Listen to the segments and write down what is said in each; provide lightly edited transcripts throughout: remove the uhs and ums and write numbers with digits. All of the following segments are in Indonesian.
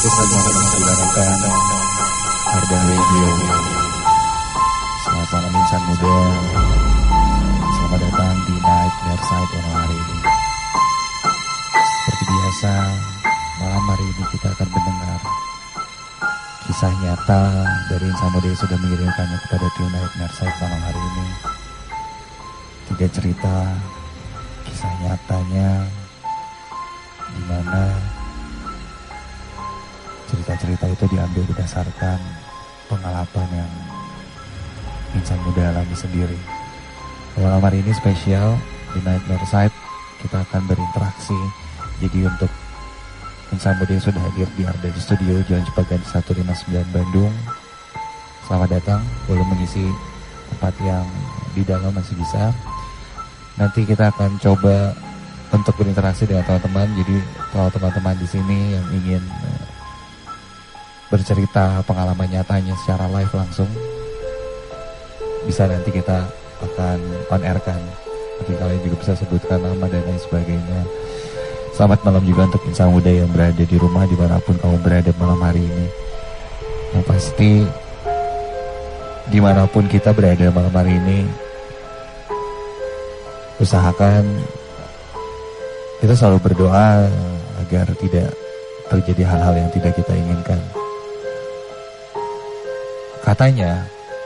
sedang mendengarkan Ardan Radio. Selamat malam insan muda. Selamat datang di Nightmare Side malam hari ini. Seperti biasa, malam hari ini kita akan mendengar kisah nyata dari insan muda yang sudah mengirimkannya kepada tim Nightmare Side malam hari ini. 3 cerita kisah nyatanya, di mana cerita-cerita itu diambil berdasarkan pengalaman yang insan muda alami sendiri. Malam hari ini spesial di Nightmare Side, kita akan berinteraksi. Jadi untuk insan muda yang sudah hadir di Arda di studio Jalan Cipaganti 159 Bandung, selamat datang. Boleh mengisi tempat yang di dalam masih bisa. Nanti kita akan coba untuk berinteraksi dengan teman-teman. Jadi kalau teman-teman di sini yang ingin bercerita pengalaman nyatanya secara live langsung, bisa nanti kita akan on air kan. Nanti kalian juga bisa sebutkan nama dan lain sebagainya. Selamat malam juga untuk insan muda yang berada di rumah dimanapun kamu berada malam hari ini. Yang pasti dimanapun kita berada malam hari ini, usahakan kita selalu berdoa agar tidak terjadi hal-hal yang tidak kita inginkan. Katanya,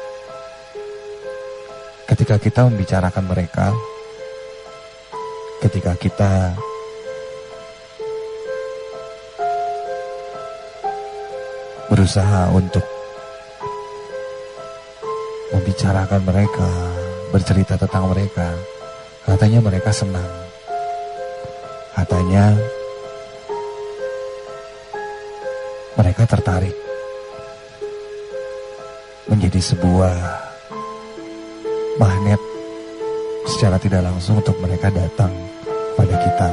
ketika kita membicarakan mereka, ketika kita berusaha untuk membicarakan mereka, bercerita tentang mereka, katanya mereka senang. Katanya mereka tertarik menjadi sebuah magnet secara tidak langsung untuk mereka datang pada kita.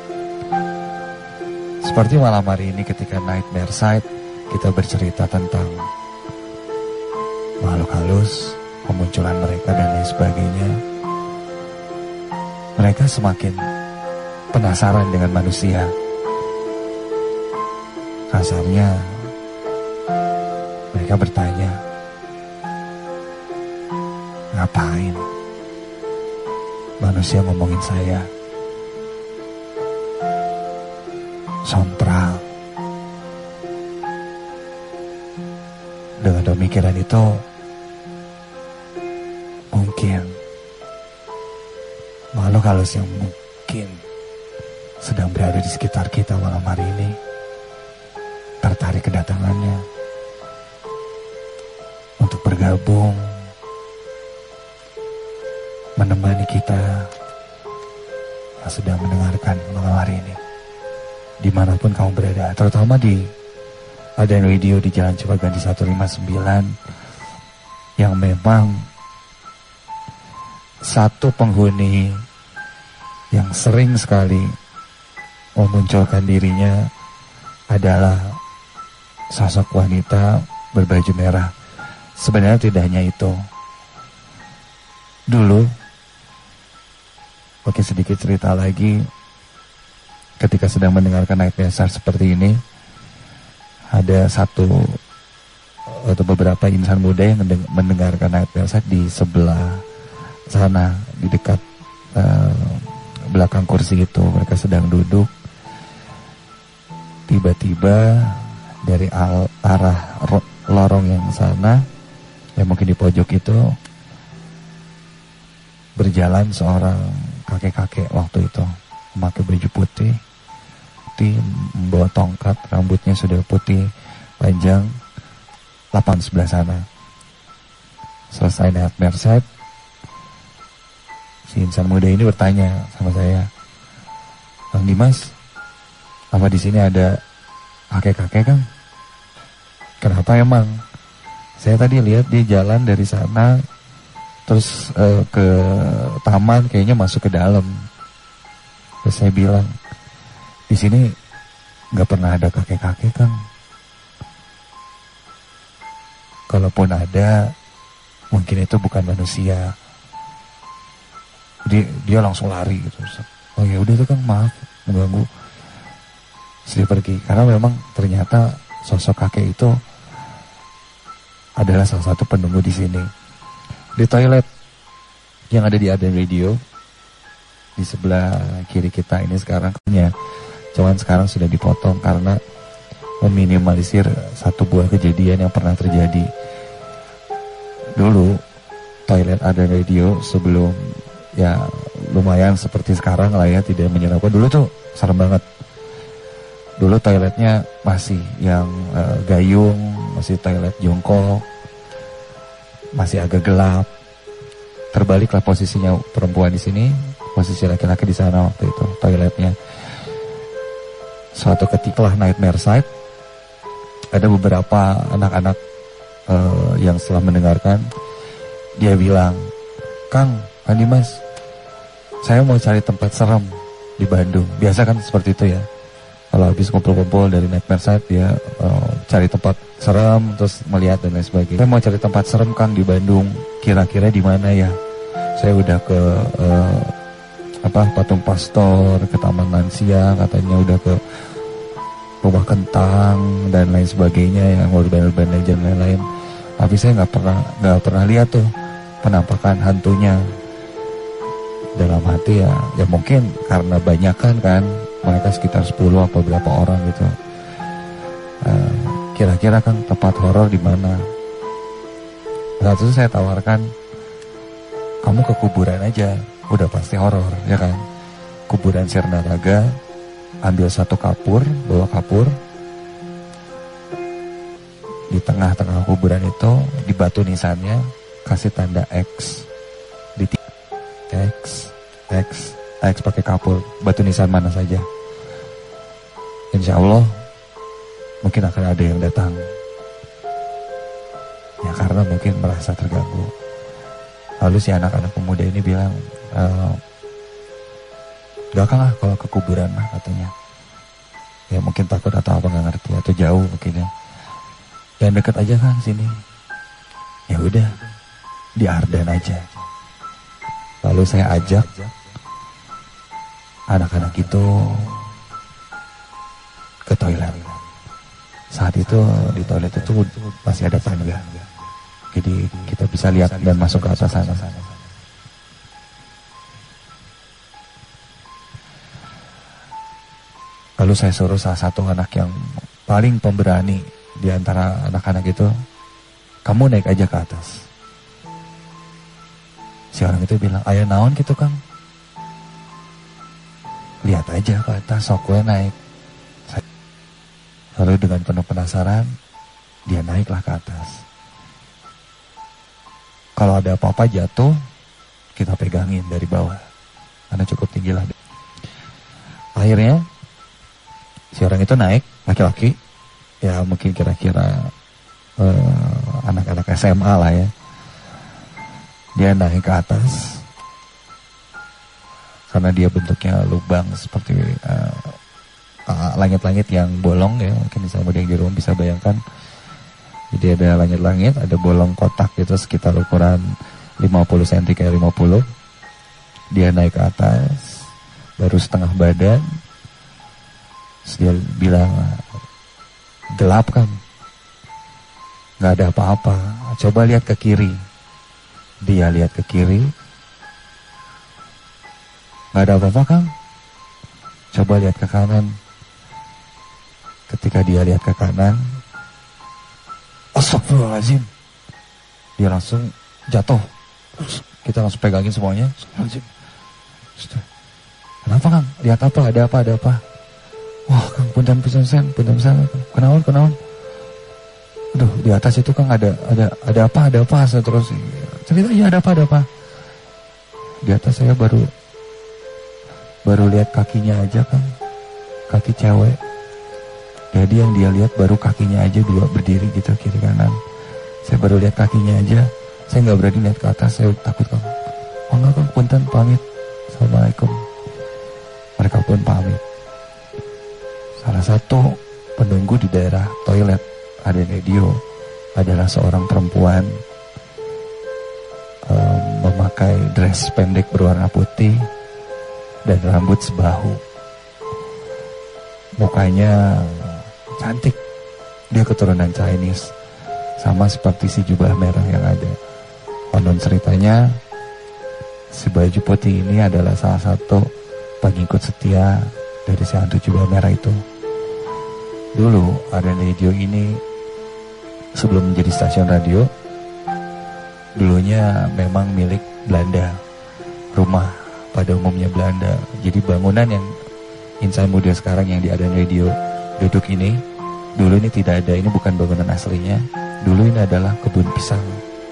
Seperti malam hari ini ketika Nightmare Side, kita bercerita tentang makhluk halus, kemunculan mereka dan lain sebagainya. Mereka semakin penasaran dengan manusia. Kasarnya mereka bertanya, ngapain manusia ngomongin saya? Sompral. Dengan pemikiran itu, mungkin makhluk halus yang mungkin sedang berada di sekitar kita malam hari ini tertarik kedatangannya untuk bergabung, menemani kita yang sedang mendengarkan malam hari ini, dimanapun kamu berada, terutama di Ardan Radio di Jalan Cipaganti 159, yang memang satu penghuni yang sering sekali memunculkan dirinya adalah sosok wanita berbaju merah. Sebenarnya tidak hanya itu. Dulu, oke, sedikit cerita lagi, ketika sedang mendengarkan Nightmare Side seperti ini, ada satu atau beberapa insan muda yang mendengarkan Nightmare Side di sebelah sana, di dekat belakang kursi itu. Mereka sedang duduk. Tiba-tiba dari arah lorong yang sana, yang mungkin di pojok itu, berjalan seorang kakek-kakek waktu itu, memakai baju putih, membawa tongkat, rambutnya sudah putih panjang, lapang sebelah sana. Selesai Nightmare Side, si insan muda ini bertanya sama saya, Bang Dimas, apa di sini ada kakek-kakek kan? Kenapa emang? Saya tadi lihat dia jalan dari sana, terus ke taman, kayaknya masuk ke dalam. Terus saya bilang, di sini nggak pernah ada kakek-kakek kan? Kalaupun ada, mungkin itu bukan manusia. Dia langsung lari gitu. Oh ya udah tuh kan, maaf mengganggu. Sedih pergi, karena memang ternyata sosok kakek itu adalah salah satu penunggu di sini. Di toilet yang ada di Aden Radio, di sebelah kiri kita ini sekarang, cuman sekarang sudah dipotong karena meminimalisir satu buah kejadian yang pernah terjadi. Dulu toilet Aden Radio sebelum ya lumayan seperti sekarang lah ya, tidak menyenangkan. Dulu tuh serem banget. Dulu toiletnya masih yang gayung, masih toilet jongkok, masih agak gelap. Terbaliklah posisinya perempuan di sini, posisi laki-laki di sana waktu itu toiletnya. Suatu ketika lah Nightmare Side, ada beberapa anak-anak yang setelah mendengarkan, dia bilang, Kang Dimas, saya mau cari tempat serem di Bandung. Biasa kan seperti itu ya. Kalau habis kumpul-kumpul dari Nightmare Side, dia cari tempat serem, terus melihat dan lain sebagainya. Saya mau cari tempat serem Kang di Bandung. Kira-kira di mana ya? Saya udah ke Patung Pastor, ke Taman Lansia, katanya udah ke Rumah Kentang dan lain sebagainya, yang urban legend lain-lain. Tapi saya nggak pernah lihat tuh penampakan hantunya. Dalam hati ya mungkin karena banyakan kan, mereka sekitar 10 atau berapa orang gitu. Kira-kira kan tempat horor di mana? Saat itu saya tawarkan, kamu ke kuburan aja, udah pasti horor, ya kan? Kuburan Sirnaraga, ambil satu kapur, bawa kapur. Di tengah-tengah kuburan itu, di batu nisannya, kasih tanda X. Di X pakai kapur, batu nisan mana saja. Insya Allah, mungkin akan ada yang datang. Ya karena mungkin merasa terganggu. Lalu si anak-anak pemuda ini bilang, gak kan lah kalau ke kuburan mah katanya. Ya mungkin takut atau apa gak ngerti, atau jauh mungkin ya. Yang dekat aja kan sini. Ya udah, di Ardan aja. Lalu saya ajak anak-anak itu ke toilet. Saat itu di toilet itu masih ada tangga. Jadi kita bisa lihat dan masuk ke atas sana. Lalu saya suruh salah satu anak yang paling pemberani di antara anak-anak itu, kamu naik aja ke atas. Si orang itu bilang, aya naon gitu Kang? Lihat aja ke atas, sok gue naik. Lalu dengan penuh penasaran, dia naiklah ke atas. Kalau ada apa-apa jatuh, kita pegangin dari bawah. Karena cukup tinggi lah. Akhirnya, si orang itu naik, laki-laki. Ya mungkin kira-kira anak-anak SMA lah ya. Dia naik ke atas. Karena dia bentuknya lubang seperti langit-langit yang bolong ya. Mungkin misalnya ada yang di rumah bisa bayangkan. Jadi ada langit-langit, ada bolong kotak gitu sekitar ukuran 50 cm kayak 50. Dia naik ke atas, baru setengah badan. Terus dia bilang, gelap kan? Gak ada apa-apa, coba lihat ke kiri. Dia lihat ke kiri, gak ada apa-apa kan? Coba lihat ke kanan. Ketika dia lihat ke kanan, astagfirullahaladzim, dia langsung jatuh. Kita langsung pegangin semuanya. Astagfirullahaladzim. Kenapa Kang? Lihat apa? Ada apa? Ada apa? Wah Kang, punten pisan. Kenaon. Aduh, di atas itu Kang ada apa? Ada apa? Saya terus cerita aja ada apa? Di atas saya baru lihat kakinya aja Kang. Kaki cewek. Jadi yang dia lihat baru kakinya aja dua berdiri gitu kiri kanan. Saya baru lihat kakinya aja. Saya nggak berani lihat ke atas. Saya takut Kang. Oh enggak Kang, punten pamit. Assalamualaikum. Mereka pun pamit. Salah satu penunggu di daerah toilet Aden Radio adalah seorang perempuan memakai dress pendek berwarna putih dan rambut sebahu. Mukanya cantik, Dia keturunan Chinese, sama seperti si jubah merah yang ada. Konon ceritanya si baju putih ini adalah salah satu pengikut setia dari si hantu jubah merah itu. Dulu ada radio ini sebelum menjadi stasiun radio, dulunya memang milik Belanda, rumah pada umumnya Belanda. Jadi bangunan yang insan muda sekarang yang di Adan Radio duduk ini, dulu ini tidak ada, ini bukan bangunan aslinya. Dulu ini adalah kebun pisang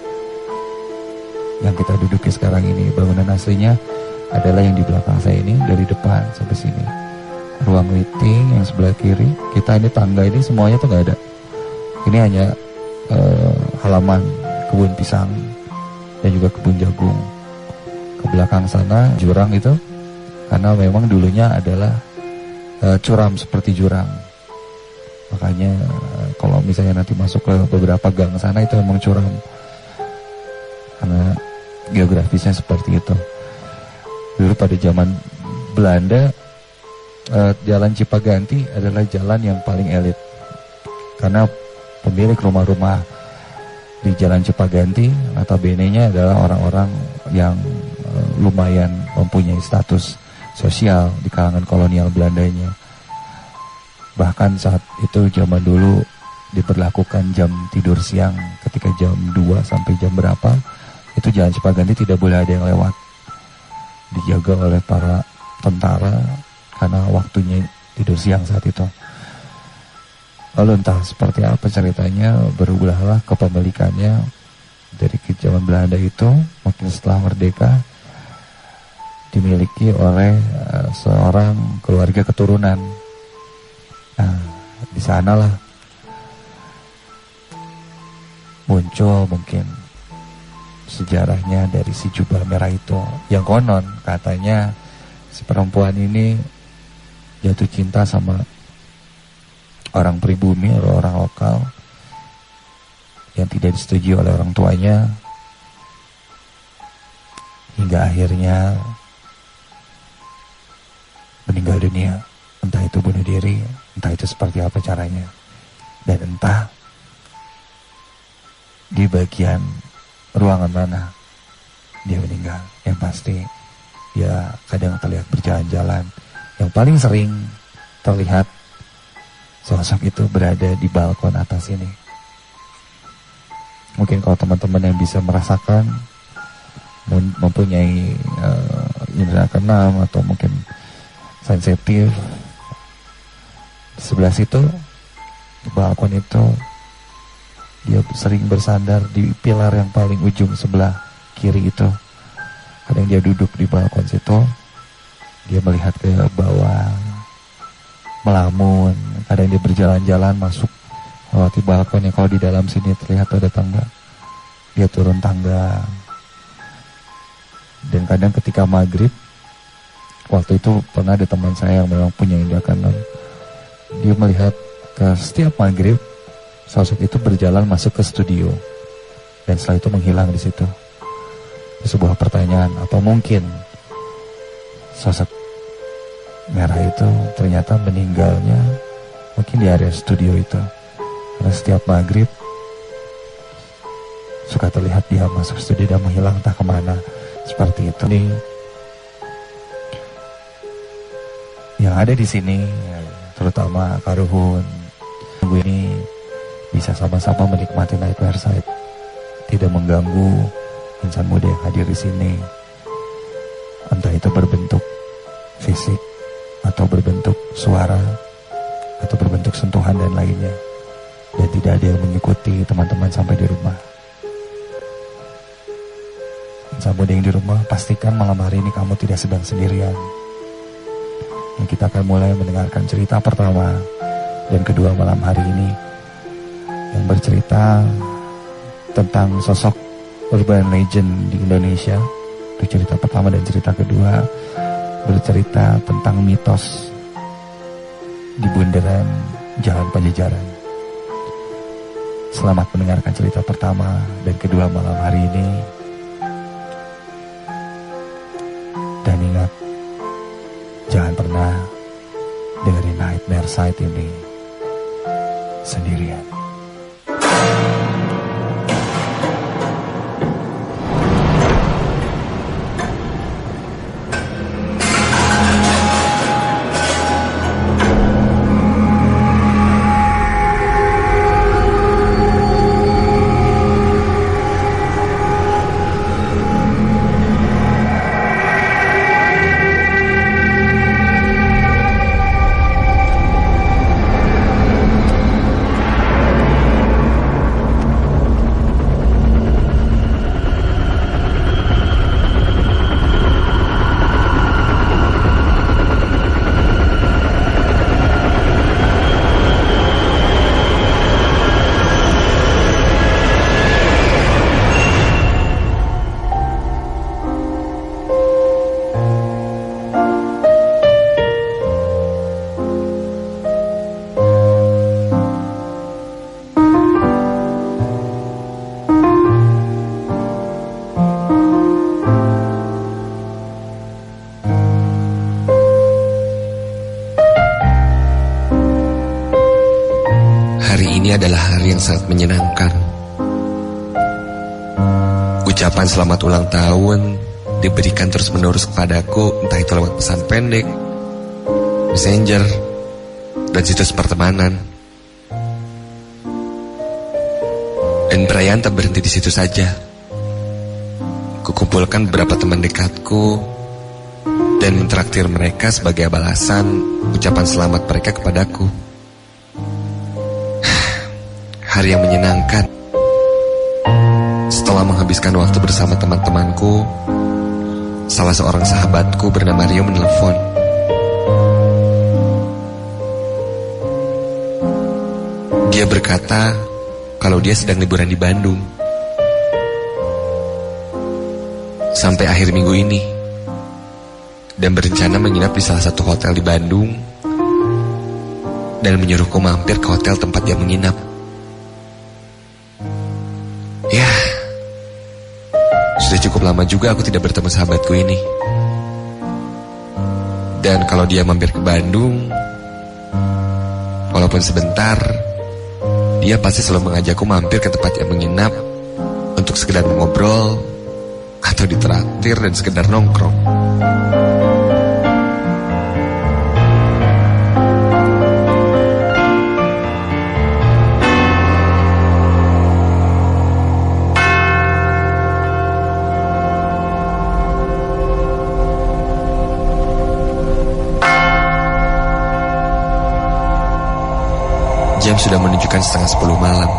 yang kita duduki sekarang ini. Bangunan aslinya adalah yang di belakang saya ini, dari depan sampai sini. Ruang meeting yang sebelah kiri, kita ini tangga ini semuanya tuh gak ada. Ini hanya halaman kebun pisang dan juga kebun jagung. Ke belakang sana jurang itu, karena memang dulunya adalah curam seperti jurang. Makanya kalau misalnya nanti masuk ke beberapa gang sana itu memang curam, karena geografisnya seperti itu. Dulu pada zaman Belanda, Jalan Cipaganti adalah jalan yang paling elit, karena pemilik rumah-rumah di Jalan Cipaganti notabene-nya adalah orang-orang yang lumayan mempunyai status sosial di kalangan kolonial Belandanya. Bahkan saat itu zaman dulu diberlakukan jam tidur siang, ketika jam 2 sampai jam berapa itu Jalan Cipaganti tidak boleh ada yang lewat, dijaga oleh para tentara karena waktunya tidur siang saat itu. Lalu entah seperti apa ceritanya, berubahlah kepemilikannya dari zaman Belanda itu, mungkin setelah merdeka, dimiliki oleh seorang keluarga keturunan. Nah, di sanalah muncul mungkin sejarahnya dari si jubah merah itu, yang konon katanya si perempuan ini jatuh cinta sama orang pribumi atau orang lokal yang tidak disetujui oleh orang tuanya, hingga akhirnya meninggal dunia. Entah itu bunuh diri, entah itu seperti apa caranya, dan entah di bagian ruangan mana dia meninggal. Yang pasti dia kadang terlihat berjalan-jalan. Yang paling sering terlihat sosok itu berada di balkon atas ini. Mungkin kalau teman-teman yang bisa merasakan, mempunyai indera keenam atau mungkin sensitif, di sebelah situ, di balkon itu, dia sering bersandar di pilar yang paling ujung sebelah kiri itu. Kadang dia duduk di balkon situ, dia melihat ke bawah, melamun. Kadang dia berjalan-jalan masuk lewati balkon yang kalau di dalam sini terlihat ada tangga, dia turun tangga. Dan kadang ketika maghrib, waktu itu pernah ada teman saya yang memang punya indera keenam, dia melihat ke setiap maghrib sosok itu berjalan masuk ke studio dan setelah itu menghilang di situ. Sebuah pertanyaan, apa mungkin sosok merah itu ternyata meninggalnya mungkin di area studio itu, karena setiap maghrib suka terlihat dia masuk studio dan menghilang entah kemana, seperti itu. Ini yang ada di sini, terutama Karuhun, gue ini bisa sama-sama menikmati Nightmare Side, tidak mengganggu insan muda yang hadir di sini, entah itu berbentuk fisik atau berbentuk suara atau berbentuk sentuhan dan lainnya, dan tidak ada yang mengikuti teman-teman sampai di rumah. Insan muda yang di rumah, pastikan malam hari ini kamu tidak sedang sendirian. Dan kita akan mulai mendengarkan cerita pertama dan kedua malam hari ini, yang bercerita tentang sosok urban legend di Indonesia. Itu cerita pertama, dan cerita kedua bercerita tentang mitos di bundaran Jalan Pajajaran. Selamat mendengarkan cerita pertama dan kedua malam hari ini. Dan ingat, jangan pernah dengerin Nightmare Side ini sendirian. Ini adalah hari yang sangat menyenangkan. Ucapan selamat ulang tahun diberikan terus-menerus kepadaku, entah itu lewat pesan pendek, messenger, dan situs pertemanan. Dan perayaan tak berhenti di situ saja. Kukumpulkan beberapa teman dekatku dan mentraktir mereka sebagai balasan ucapan selamat mereka kepadaku. Hari yang menyenangkan. Setelah menghabiskan waktu bersama teman-temanku, salah seorang sahabatku bernama Rio menelpon. Dia berkata kalau dia sedang liburan di Bandung sampai akhir minggu ini, dan berencana menginap di salah satu hotel di Bandung, dan menyuruhku mampir ke hotel tempat dia menginap. Ya, sudah cukup lama juga aku tidak bertemu sahabatku ini. Dan kalau dia mampir ke Bandung, walaupun sebentar, dia pasti selalu mengajakku mampir ke tempat yang menginap untuk sekedar mengobrol atau ditraktir dan sekedar nongkrong. Jam sudah menunjukkan 9:30 malam.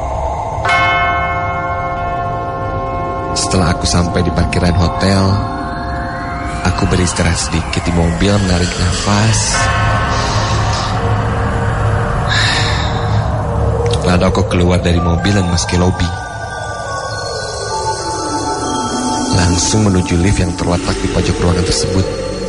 Setelah aku sampai di parkiran hotel, aku beristirahat sedikit di mobil, menarik nafas. Lalu aku keluar dari mobil dan masuk ke lobi. Langsung menuju lift yang terletak di pojok ruangan tersebut.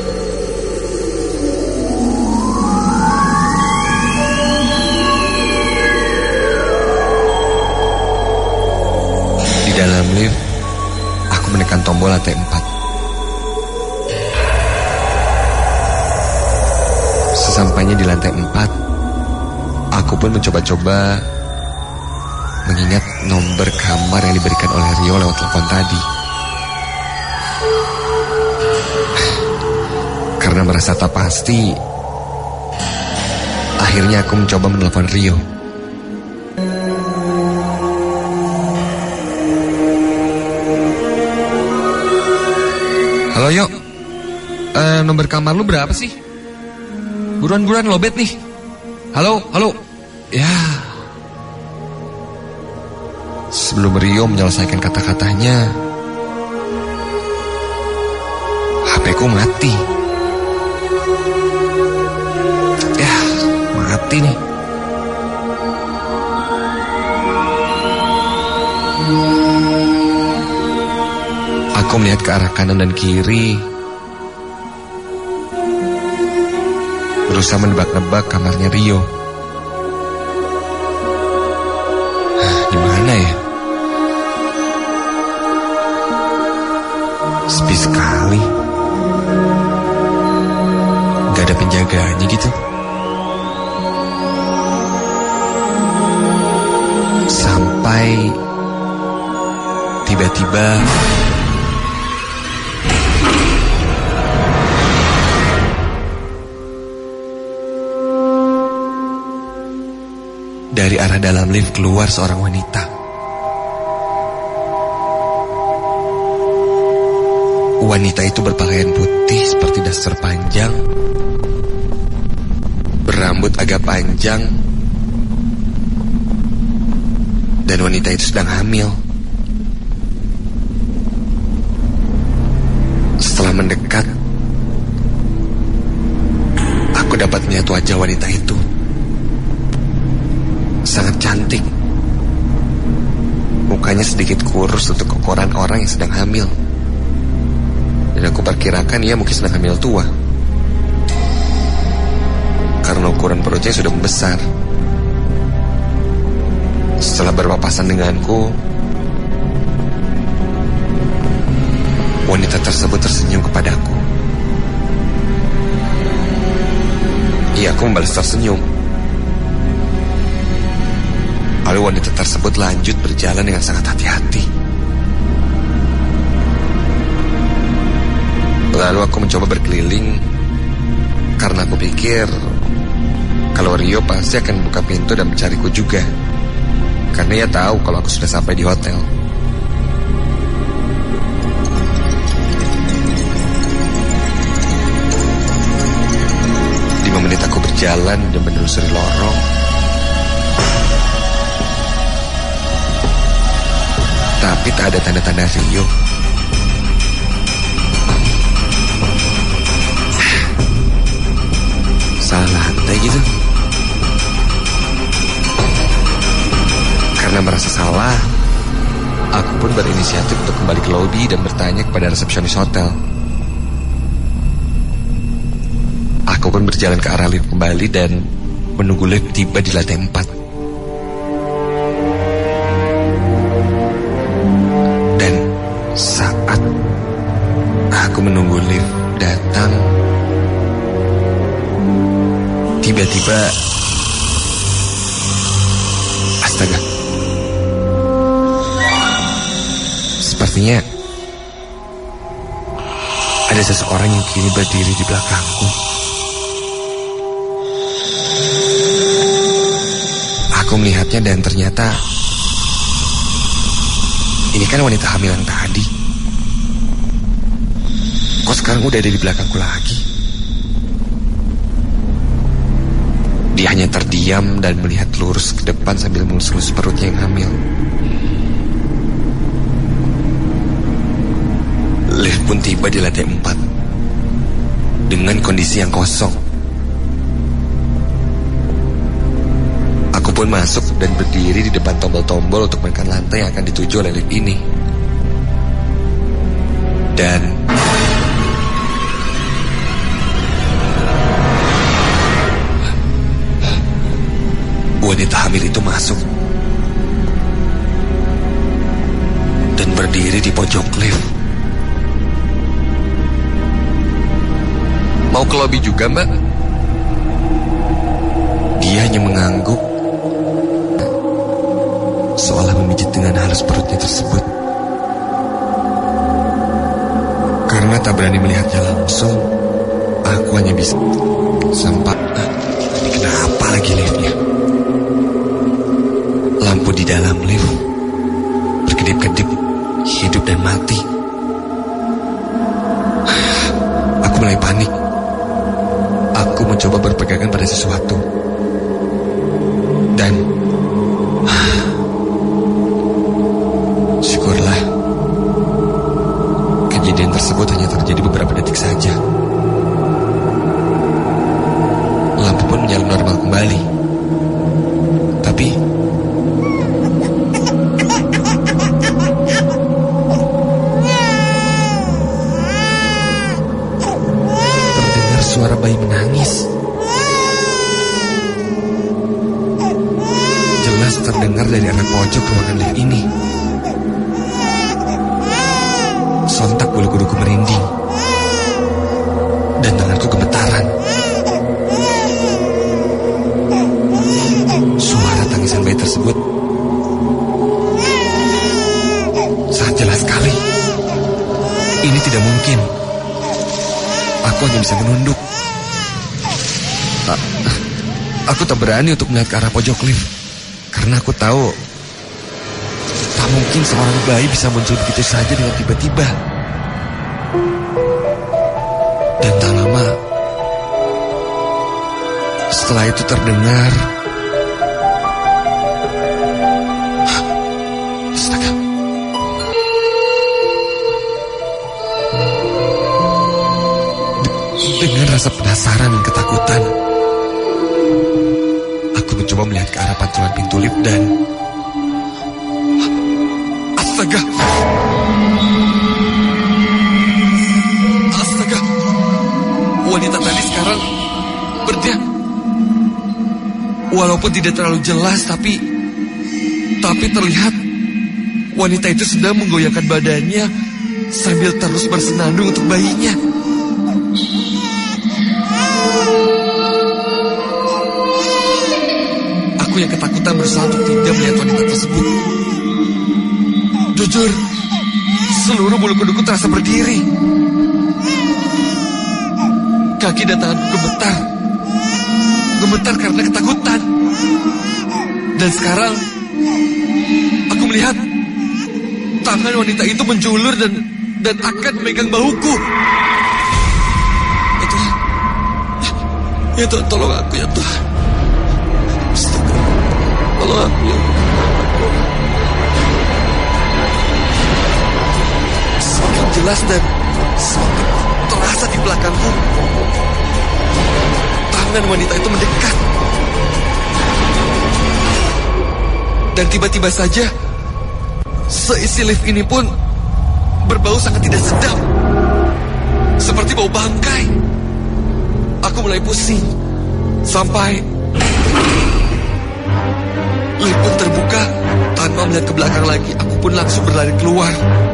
Di dalam lift, aku menekan tombol lantai 4. Sesampainya di lantai 4, aku pun mencoba-coba mengingat nomor kamar yang diberikan oleh Rio lewat telepon tadi. Karena merasa tak pasti, akhirnya aku mencoba menelpon Rio. Halo Yo, nomor kamar lu berapa sih? Buruan lobet nih. Halo. Ya. Sebelum Rio menyelesaikan kata-katanya, HP-ku mati. Ya, mati nih. Aku melihat ke arah kanan dan kiri, berusaha menebak-nebak kamarnya Rio. Di mana ya? Sepi sekali. Gak ada penjagaannya gitu. Sampai tiba-tiba dari arah dalam lift keluar seorang wanita. Wanita itu berpakaian putih seperti daster panjang, berambut agak panjang, dan wanita itu sedang hamil. Setelah mendekat, aku dapat melihat wajah wanita itu. Sangat cantik. Mukanya sedikit kurus untuk ukuran orang yang sedang hamil. Dan aku perkirakan ia mungkin sedang hamil tua, karena ukuran perutnya sudah membesar. Setelah berpapasan denganku, wanita tersebut tersenyum kepadaku. Iya, aku membalas tersenyum. Lalu wanita tersebut lanjut berjalan dengan sangat hati-hati. Lalu aku mencoba berkeliling, karena aku pikir kalau Rio pasti akan buka pintu dan mencariku juga, karena ia tahu kalau aku sudah sampai di hotel. Lima menit aku berjalan dan menelusuri lorong. Tapi tak ada tanda-tanda Rio. Salah lantai gitu. Karena merasa salah, aku pun berinisiatif untuk kembali ke lobi dan bertanya kepada resepsionis hotel. Aku pun berjalan ke arah lift kembali dan menunggu lift tiba di lantai 4. Dan saat aku menunggu lift datang, tiba-tiba, astaga, sepertinya ada seseorang yang kini berdiri di belakangku. Aku melihatnya dan ternyata ini kan wanita hamil yang tadi. Kok sekarang udah ada di belakangku lagi? Dia hanya terdiam dan melihat lurus ke depan sambil mengelus-elus perutnya yang hamil. Lift pun tiba di lantai 4 dengan kondisi yang kosong. Aku pun masuk dan berdiri di depan tombol-tombol untuk menekan lantai yang akan dituju oleh lift ini. Dan wanita hamil itu masuk dan berdiri di pojok lift. Mau ke lobi juga, Mbak? Dia hanya mengangguk, seolah memijit dengan halus perutnya tersebut. Karena tak berani melihatnya langsung, aku hanya bisa sampai, ini kenapa lagi liftnya? Lampu di dalam lift berkedip-kedip, hidup dan mati. Aku mulai panik. Aku mencoba berpegangan pada sesuatu. Dan syukurlah, kejadian tersebut hanya terjadi beberapa detik saja. Lampu pun menyala normal kembali. Tapi terdengar suara bayi menangis. Jelas terdengar dari arah pojok ruangan lift ini. Sontak bulu kuduku merinding dan tanganku gemetaran. Suara tangisan bayi tersebut mungkin. Aku hanya bisa menunduk. Aku tak berani untuk melihat ke arah pojok lift. Karena aku tahu tak mungkin seorang bayi bisa muncul begitu saja dengan tiba-tiba. Dan tak lama setelah itu terdengar, astaga, dengan rasa penasaran dan ketakutan, aku mencoba melihat ke arah pantulan pintu lift dan astaga, wanita tadi sekarang berdiri. Walaupun tidak terlalu jelas, tapi terlihat wanita itu sedang menggoyangkan badannya sambil terus bersenandung untuk bayinya. Aku yang ketakutan berusaha untuk tidak melihat wanita tersebut. Jujur, seluruh bulu kuduku terasa berdiri. Kaki dan tanganku gemetar karena ketakutan. Dan sekarang aku melihat tangan wanita itu menjulur dan akan memegang bahuku. Ya Tuhan, tolong aku ya Tuhan. Tolong aku ya Tuhan. Semakin jelas dan semakin terasa di belakangku. Tangan wanita itu mendekat. Dan tiba-tiba saja seisi lift ini pun berbau sangat tidak sedap, seperti bau bangkai. Aku mulai pusing sampai lift pun terbuka. Tanpa melihat ke belakang lagi, aku pun langsung berlari keluar.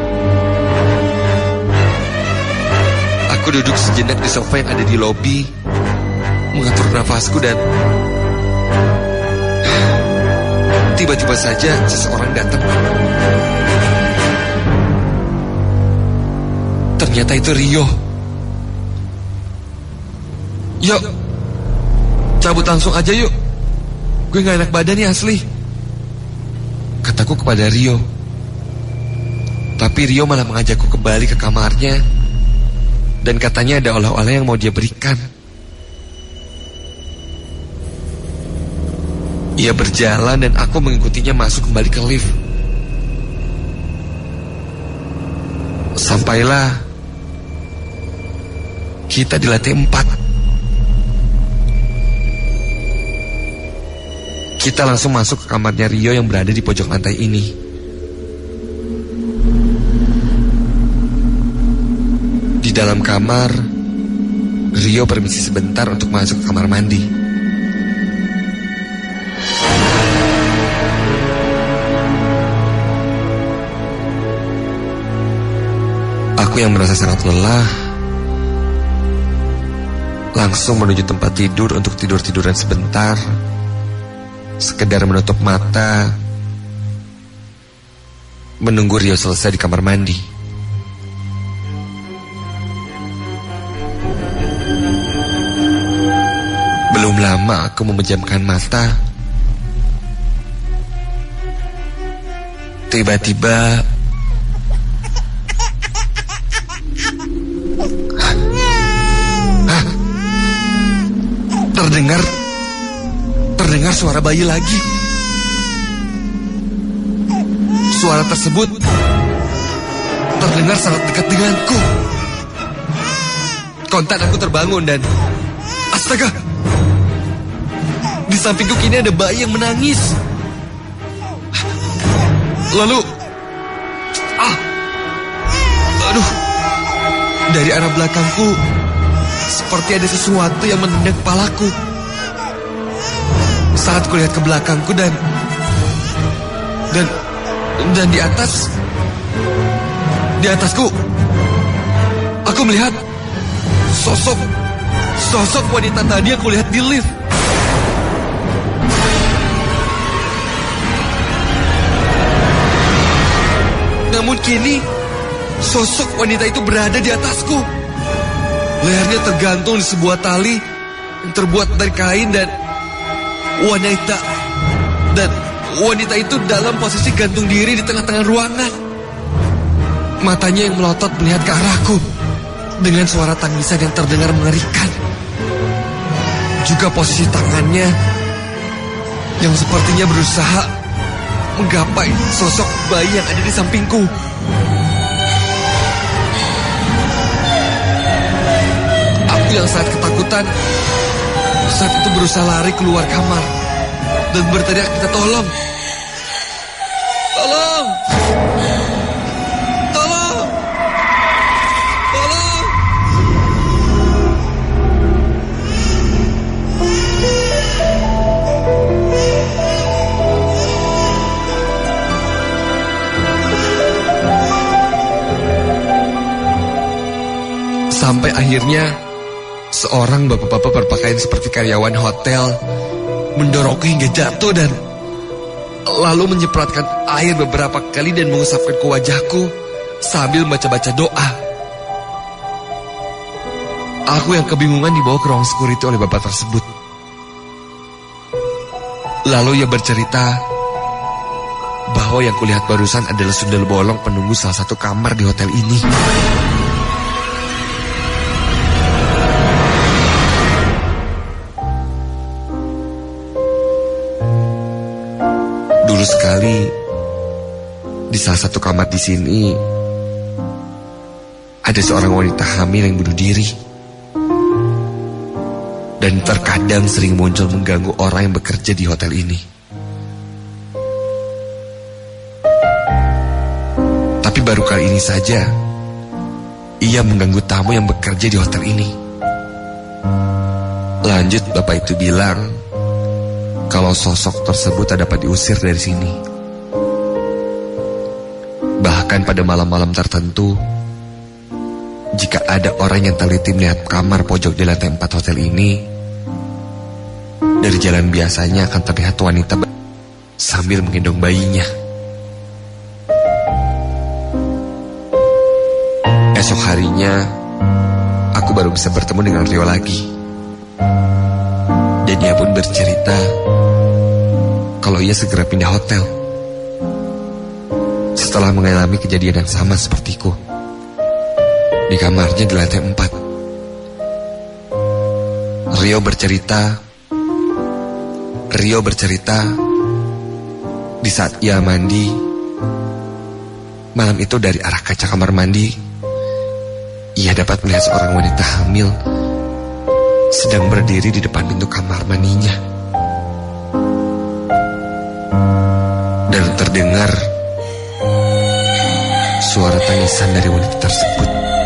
Aku duduk sejenak di sofa yang ada di lobi, mengatur nafasku dan tiba-tiba saja seseorang datang. Ternyata itu Rio. Yuk, cabut langsung aja yuk. Gue gak enak badan nih asli, kataku kepada Rio. Tapi Rio malah mengajakku kembali ke kamarnya dan katanya ada oleh-oleh yang mau dia berikan. Ia berjalan dan aku mengikutinya masuk kembali ke lift. Sampailah kita di lantai 4. Kita langsung masuk ke kamarnya Rio yang berada di pojok lantai ini. Di dalam kamar, Rio permisi sebentar untuk masuk ke kamar mandi. Aku yang merasa sangat lelah langsung menuju tempat tidur untuk tidur-tiduran sebentar, sekedar menutup mata menunggu Rio selesai di kamar mandi. Belum lama aku memejamkan mata, tiba-tiba terdengar suara bayi lagi. Suara tersebut terdengar sangat dekat denganku. Kontan aku terbangun dan astaga, di sampingku kini ada bayi yang menangis. Lalu aduh, dari arah belakangku seperti ada sesuatu yang menendang kepalaku. Saat kulihat ke belakangku dan di atasku aku melihat sosok wanita tadi yang kulihat di lift. Namun kini sosok wanita itu berada di atasku. Lehernya tergantung di sebuah tali yang terbuat dari kain dan wanita itu dalam posisi gantung diri di tengah-tengah ruangan. Matanya yang melotot melihat ke arahku dengan suara tangisan yang terdengar mengerikan. Juga posisi tangannya yang sepertinya berusaha menggapai sosok bayi yang ada di sampingku. Aku yang sangat ketakutan saat itu berusaha lari keluar kamar dan berteriak minta tolong. Tolong! Tolong! Tolong! Sampai akhirnya seorang bapak-bapak berpakaian seperti karyawan hotel mendorongku hingga jatuh dan lalu menyemprotkan air beberapa kali dan mengusapkan ke wajahku sambil membaca-baca doa. Aku yang kebingungan dibawa ke ruang security oleh bapak tersebut. Lalu ia bercerita bahwa yang kulihat barusan adalah sundel bolong penunggu salah satu kamar di hotel ini. Dulu sekali di salah satu kamar di sini ada seorang wanita hamil yang bunuh diri. Dan terkadang sering muncul mengganggu orang yang bekerja di hotel ini. Tapi baru kali ini saja ia mengganggu tamu yang bekerja di hotel ini. Lanjut bapak itu bilang kalau sosok tersebut tak dapat diusir dari sini. Bahkan pada malam-malam tertentu, jika ada orang yang teliti melihat kamar pojok di lantai 4 hotel ini, dari jalan biasanya akan terlihat wanita sambil menggendong bayinya. Esok harinya, aku baru bisa bertemu dengan Rio lagi. Dan dia pun bercerita kalau ia segera pindah hotel setelah mengalami kejadian yang sama sepertiku di kamarnya di lantai 4. Rio bercerita di saat ia mandi malam itu, dari arah kaca kamar mandi ia dapat melihat seorang wanita hamil sedang berdiri di depan pintu kamar mandinya. Dan terdengar suara tangisan dari wanita tersebut.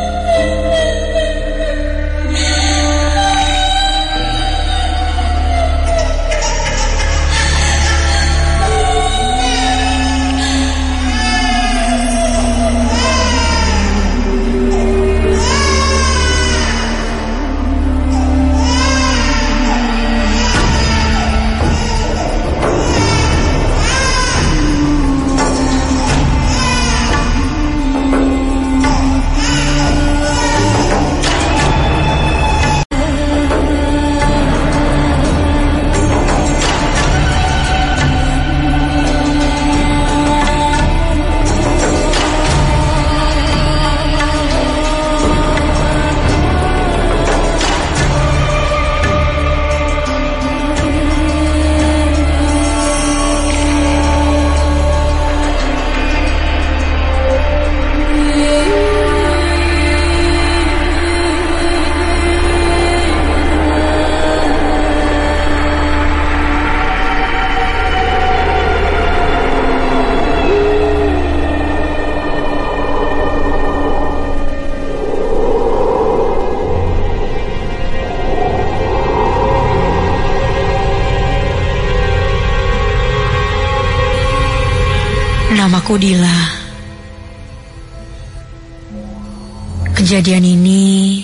Namaku Dila. Kejadian ini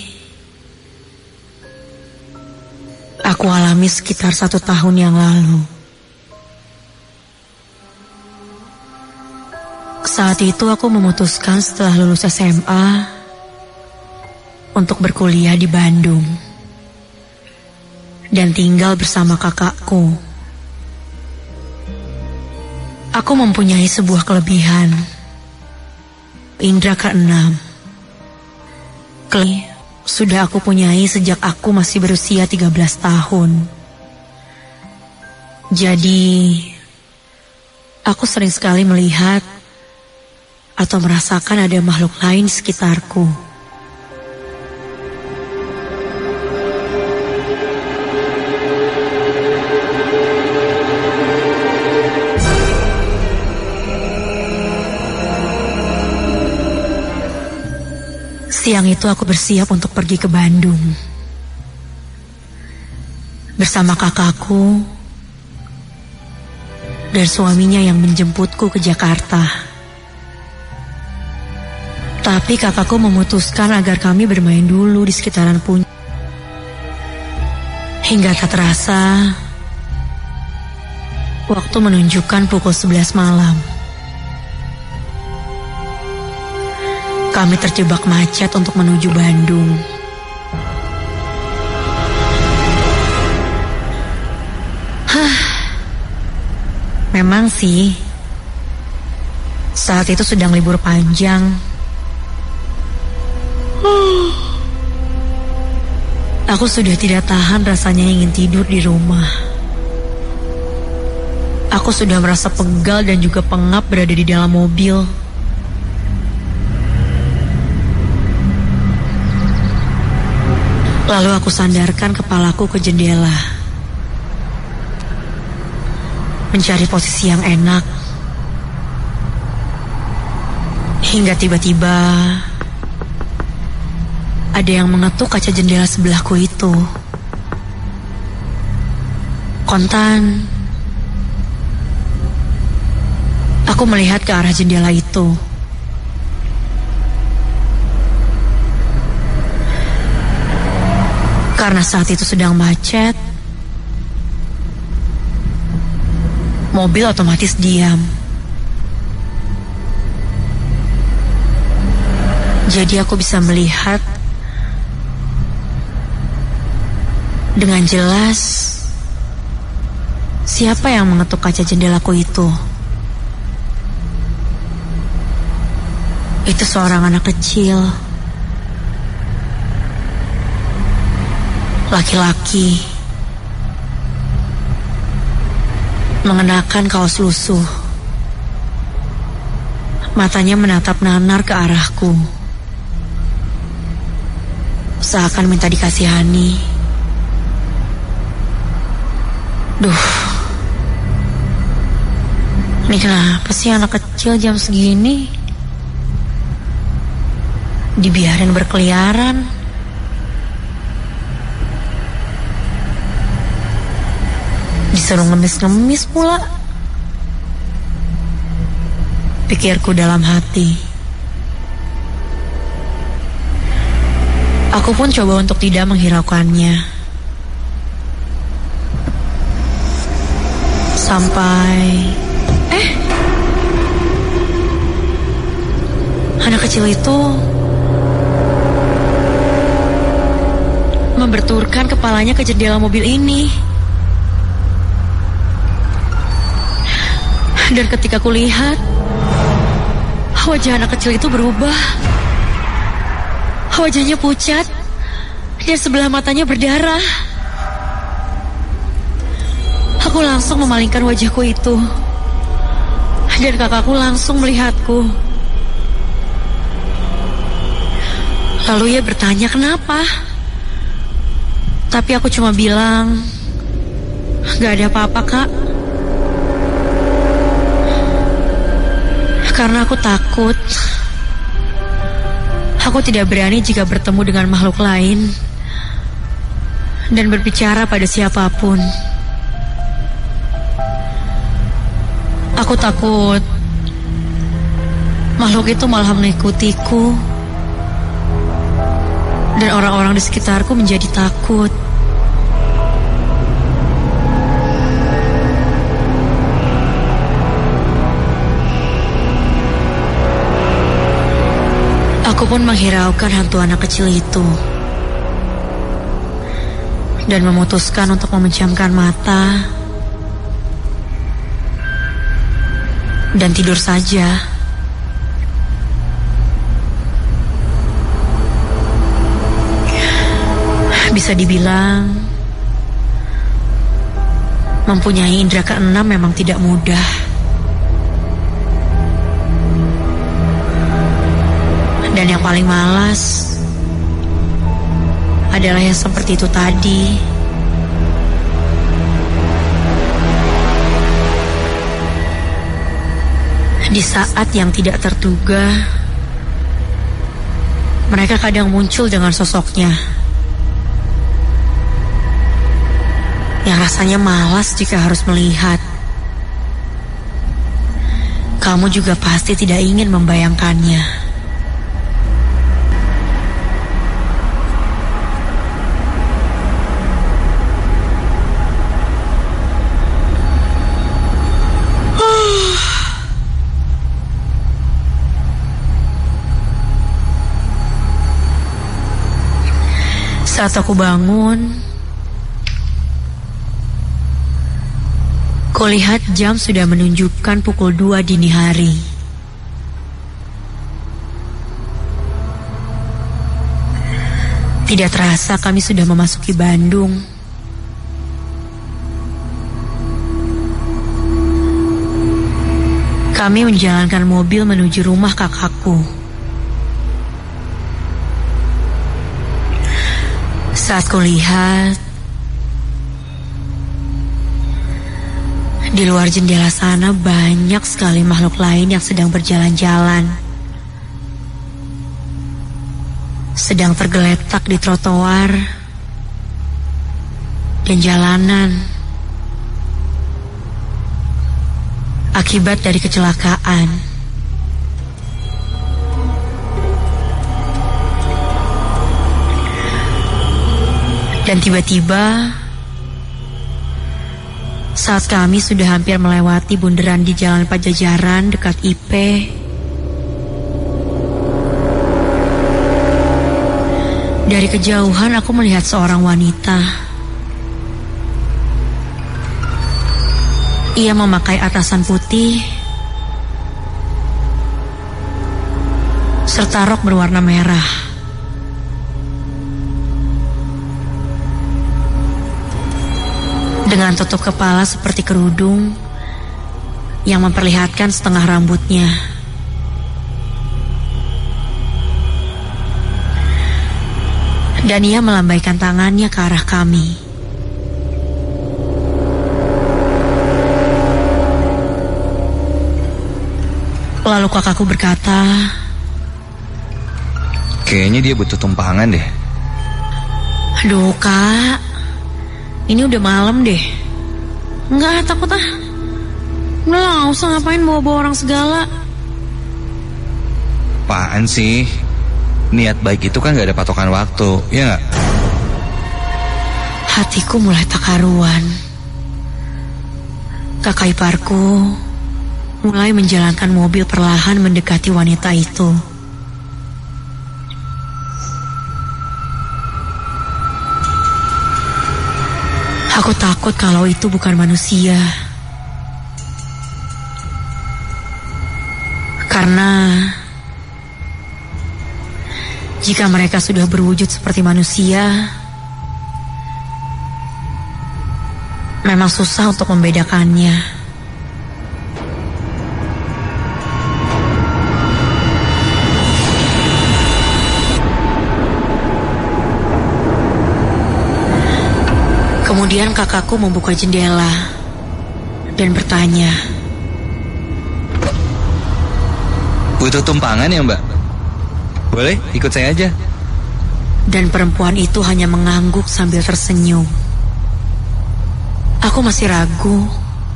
aku alami sekitar 1 tahun yang lalu. Saat itu aku memutuskan setelah lulus SMA untuk berkuliah di Bandung dan tinggal bersama kakakku. Aku mempunyai sebuah kelebihan, indera keenam. Sudah aku punyai sejak aku masih berusia 13 tahun. Jadi, aku sering sekali melihat atau merasakan ada makhluk lain di sekitarku. Siang itu aku bersiap untuk pergi ke Bandung bersama kakakku dan suaminya yang menjemputku ke Jakarta. Tapi kakakku memutuskan agar kami bermain dulu di sekitaran Puncak. Hingga tak terasa, waktu menunjukkan pukul 11 malam. Kami terjebak macet untuk menuju Bandung. Memang sih, saat itu sedang libur panjang. Aku sudah tidak tahan rasanya ingin tidur di rumah. Aku sudah merasa pegal dan juga pengap berada di dalam mobil. Lalu aku sandarkan kepalaku ke jendela, mencari posisi yang enak. Hingga tiba-tiba ada yang mengetuk kaca jendela sebelahku itu. Kontan, aku melihat ke arah jendela itu. Karena saat itu sedang macet, mobil otomatis diam. Jadi aku bisa melihat dengan jelas siapa yang mengetuk kaca jendelaku itu. Itu seorang anak kecil, laki-laki, mengenakan kaos lusuh. Matanya menatap nanar ke arahku, seakan minta dikasihani. Duh, ini kenapa sih anak kecil jam segini dibiarin berkeliaran? Disuruh ngemis-ngemis pula, pikirku dalam hati. Aku pun coba untuk tidak menghiraukannya. Sampai anak kecil itu membenturkan kepalanya ke jendela mobil ini. Dan ketika kulihat, wajah anak kecil itu berubah. Wajahnya pucat dan sebelah matanya berdarah. Aku langsung memalingkan wajahku itu, dan kakakku langsung melihatku. Lalu ia bertanya kenapa. Tapi aku cuma bilang, "Gak ada apa-apa, Kak." Karena aku takut. Aku tidak berani jika bertemu dengan makhluk lain dan berbicara pada siapapun. Aku takut makhluk itu malah mengikutiku dan orang-orang di sekitarku menjadi takut. Aku pun menghiraukan hantu anak kecil itu dan memutuskan untuk memejamkan mata dan tidur saja. Bisa dibilang mempunyai indera keenam memang tidak mudah. Dan yang paling malas adalah yang seperti itu tadi. Di saat yang tidak terduga, mereka kadang muncul dengan sosoknya yang rasanya malas jika harus melihat. Kamu juga pasti tidak ingin membayangkannya. Saat aku bangun, kulihat jam sudah menunjukkan pukul 2 dini hari. Tidak terasa kami sudah memasuki Bandung. Kami menjalankan mobil menuju rumah kakakku. Saat kulihat, di luar jendela sana banyak sekali makhluk lain yang sedang berjalan-jalan. Sedang tergeletak di trotoar dan jalanan. Akibat dari kecelakaan. Dan tiba-tiba, saat kami sudah hampir melewati bundaran di Jalan Pajajaran dekat IP, dari kejauhan aku melihat seorang wanita. Ia memakai atasan putih serta rok berwarna merah. Dengan tutup kepala seperti kerudung yang memperlihatkan setengah rambutnya. Dan ia melambaikan tangannya ke arah kami. Lalu kakakku berkata, "Kayaknya dia butuh tumpangan deh." "Aduh kak, ini udah malam deh. Enggak, takut ah. Udah lah, gak usah ngapain bawa-bawa orang segala." Apaan sih? Niat baik itu kan gak ada patokan waktu, ya gak? Hatiku mulai tak karuan. Kakak iparku mulai menjalankan mobil perlahan mendekati wanita itu. Aku takut kalau itu bukan manusia. Karena jika mereka sudah berwujud seperti manusia, memang susah untuk membedakannya. Kemudian kakakku membuka jendela dan bertanya, "Butuh tumpangan ya mbak? Boleh ikut saya aja." Dan perempuan itu hanya mengangguk sambil tersenyum. Aku masih ragu.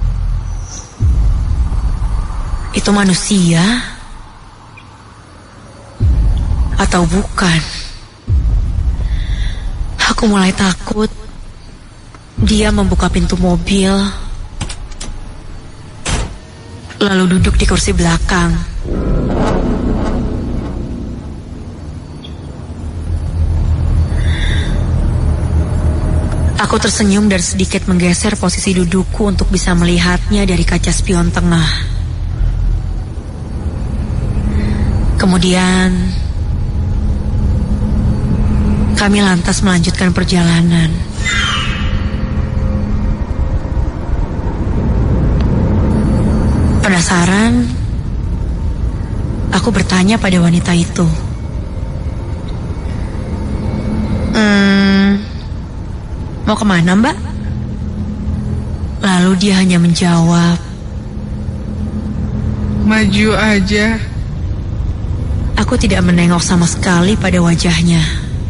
Itu manusia atau bukan? Aku mulai takut. Dia membuka pintu mobil, lalu duduk di kursi belakang. Aku tersenyum dan sedikit menggeser posisi dudukku untuk bisa melihatnya dari kaca spion tengah. Kemudian kami lantas melanjutkan perjalanan. Penasaran, aku bertanya pada wanita itu. Mau kemana, Mbak? Lalu dia hanya menjawab, maju aja. Aku tidak menengok sama sekali pada wajahnya.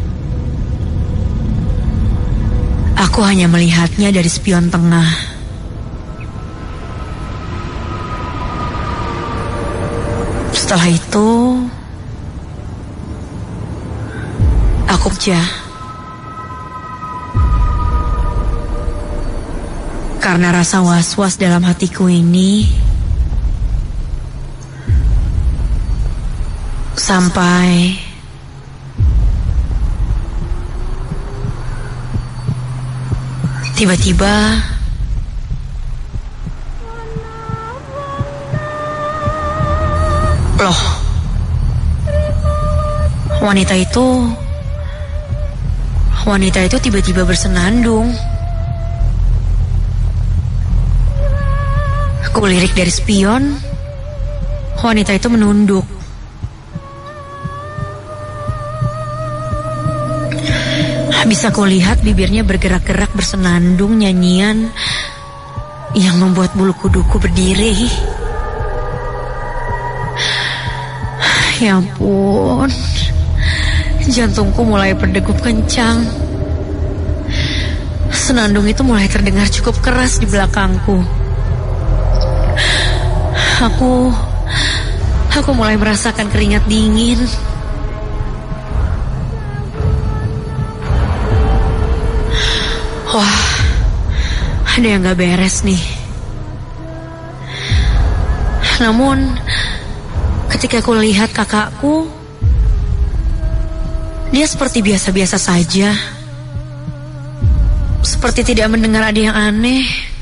Aku hanya melihatnya dari spion tengah. Setelah itu, aku kerja. Karena rasa was-was dalam hatiku ini, sampai tiba-tiba loh, wanita itu tiba-tiba bersenandung. Aku lirik dari spion, wanita itu menunduk. Bisa kulihat bibirnya bergerak-gerak bersenandung nyanyian yang membuat bulu kuduku berdiri. Ya ampun, jantungku mulai berdegup kencang. Senandung itu mulai terdengar cukup keras di belakangku. Aku mulai merasakan keringat dingin. Wah, ada yang gak beres nih. Namun, ketika aku lihat kakakku, dia seperti biasa-biasa saja. Seperti tidak mendengar ada yang aneh.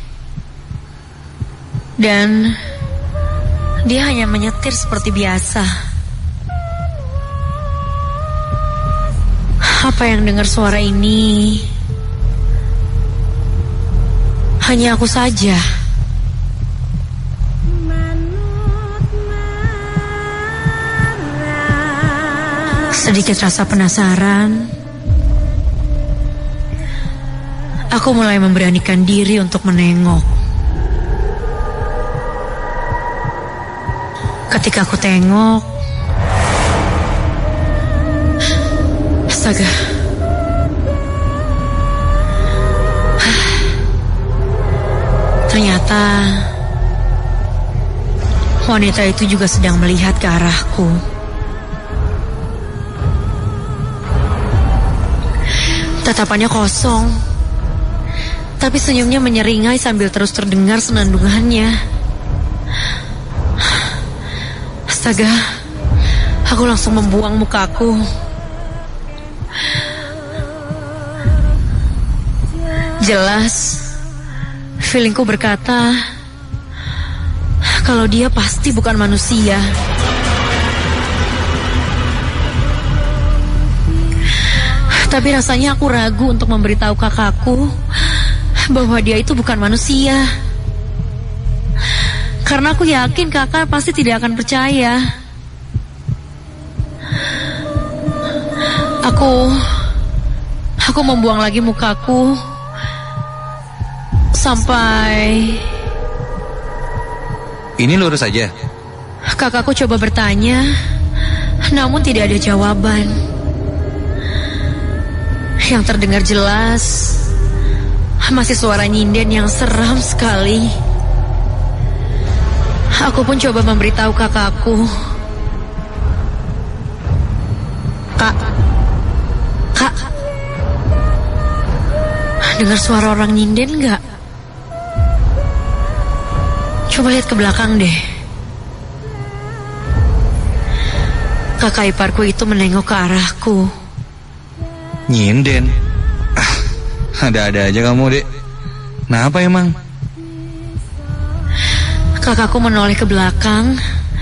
Dan dia hanya menyetir seperti biasa. Apa yang dengar suara ini? Hanya aku saja. Sedikit rasa penasaran, aku mulai memberanikan diri untuk menengok. Ketika aku tengok, astaga, ternyata wanita itu juga sedang melihat ke arahku. Tatapannya kosong, tapi senyumnya menyeringai sambil terus terdengar senandungannya. Astaga, aku langsung membuang mukaku. Jelas, feelingku berkata kalau dia pasti bukan manusia. Tapi rasanya aku ragu untuk memberitahu kakakku bahwa dia itu bukan manusia. Karena aku yakin kakak pasti tidak akan percaya. Aku membuang lagi mukaku sampai... Ini lurus aja? Kakakku coba bertanya, namun tidak ada jawaban. Yang terdengar jelas masih suara nyinden yang seram sekali. Aku pun coba memberitahu kakakku. Kak, dengar suara orang nyinden gak? Coba lihat ke belakang deh. Kakak iparku itu menengok ke arahku. Nyinden? Ada-ada aja kamu, Dek. Kenapa emang? Kakakku menoleh ke belakang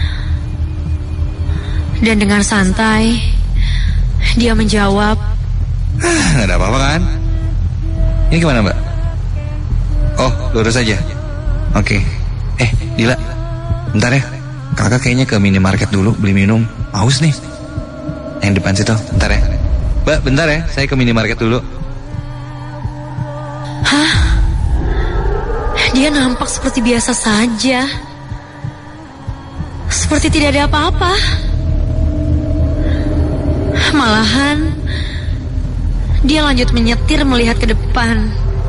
dan dengan santai dia menjawab, Nggak ada apa-apa kan? Ini gimana, Mbak? Oh, lurus aja. Oke. Dila, bentar ya. Kakak kayaknya ke minimarket dulu beli minum. Haus nih. Yang depan situ, bentar ya. Mbak, bentar ya. Saya ke minimarket dulu. Hah? Dia nampak seperti biasa saja. Seperti tidak ada apa-apa. Malahan dia lanjut menyetir melihat ke depan.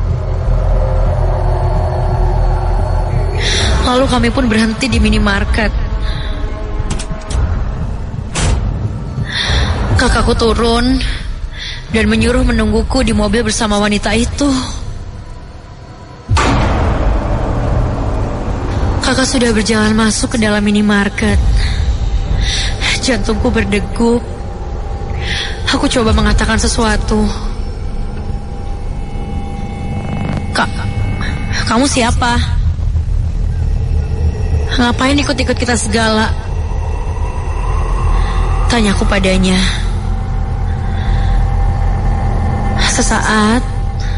Lalu kami pun berhenti di minimarket. Kakakku turun dan menyuruh menungguku di mobil bersama wanita itu. Kakak sudah berjalan masuk ke dalam minimarket. Jantungku berdegup. Aku coba mengatakan sesuatu. Kak, kamu siapa? Ngapain ikut-ikut kita segala? Tanyaku padanya. Sesaat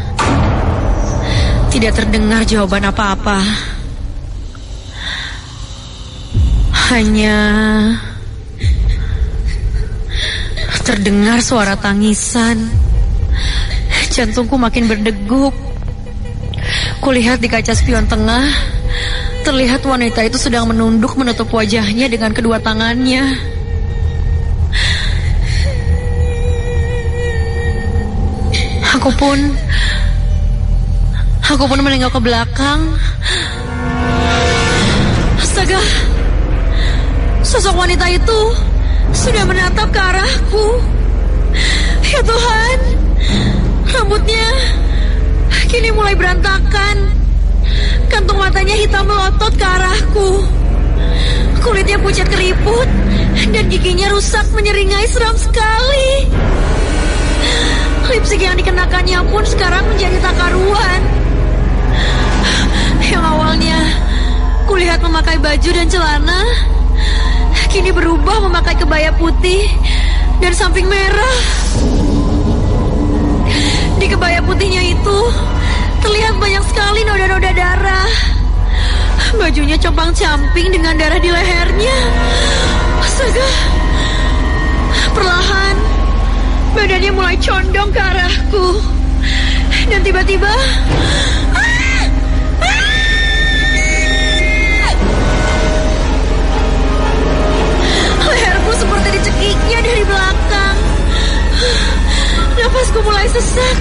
tidak terdengar jawaban apa-apa. Hanya terdengar suara tangisan. Jantungku makin berdegup. Kulihat di kaca spion tengah, terlihat wanita itu sedang menunduk menutup wajahnya dengan kedua tangannya. Aku pun menengok ke belakang. Astaga, sosok wanita itu sudah menatap ke arahku. Ya Tuhan, rambutnya kini mulai berantakan. Kantung matanya hitam melotot ke arahku. Kulitnya pucat keriput dan giginya rusak menyeringai, seram sekali. Lipstik yang dikenakannya pun sekarang menjadi tak karuan. Yang awalnya kulihat memakai baju dan celana, kini berubah memakai kebaya putih dan samping merah. Di kebaya putihnya itu terlihat banyak sekali noda-noda darah. Bajunya compang-camping dengan darah di lehernya. Astaga. Perlahan badannya mulai condong ke arahku. Dan tiba-tiba leherku seperti dicekiknya dari belakang. Napasku mulai sesak.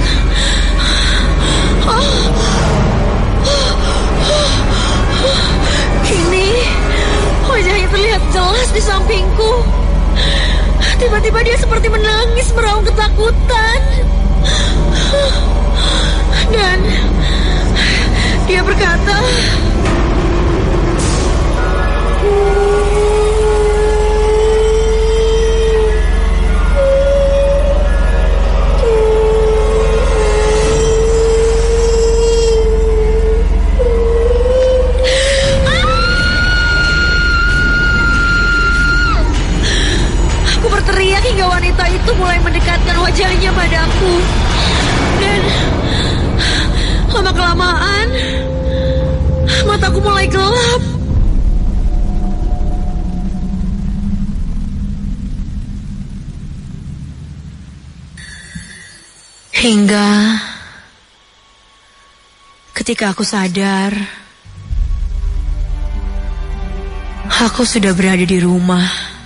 Kini wajahnya terlihat jelas di sampingku. Tiba-tiba dia seperti menangis meraung ketakutan. Dan dia berkata, hingga wanita itu mulai mendekatkan wajahnya padaku. Dan lama-kelamaan mataku mulai gelap. Hingga ketika aku sadar, aku sudah berada di rumah.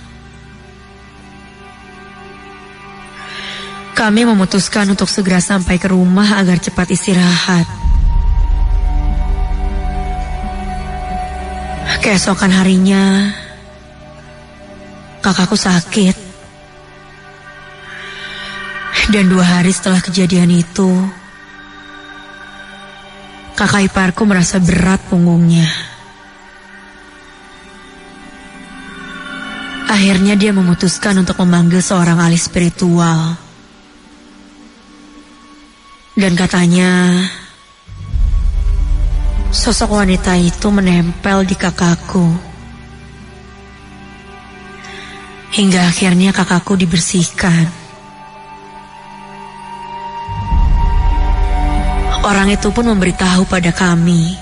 Kami memutuskan untuk segera sampai ke rumah agar cepat istirahat. Keesokan harinya, kakakku sakit. Dan 2 hari setelah kejadian itu, kakak iparku merasa berat punggungnya. Akhirnya dia memutuskan untuk memanggil seorang ahli spiritual. Dan katanya sosok wanita itu menempel di kakakku. Hingga akhirnya kakakku dibersihkan. Orang itu pun memberitahu pada kami.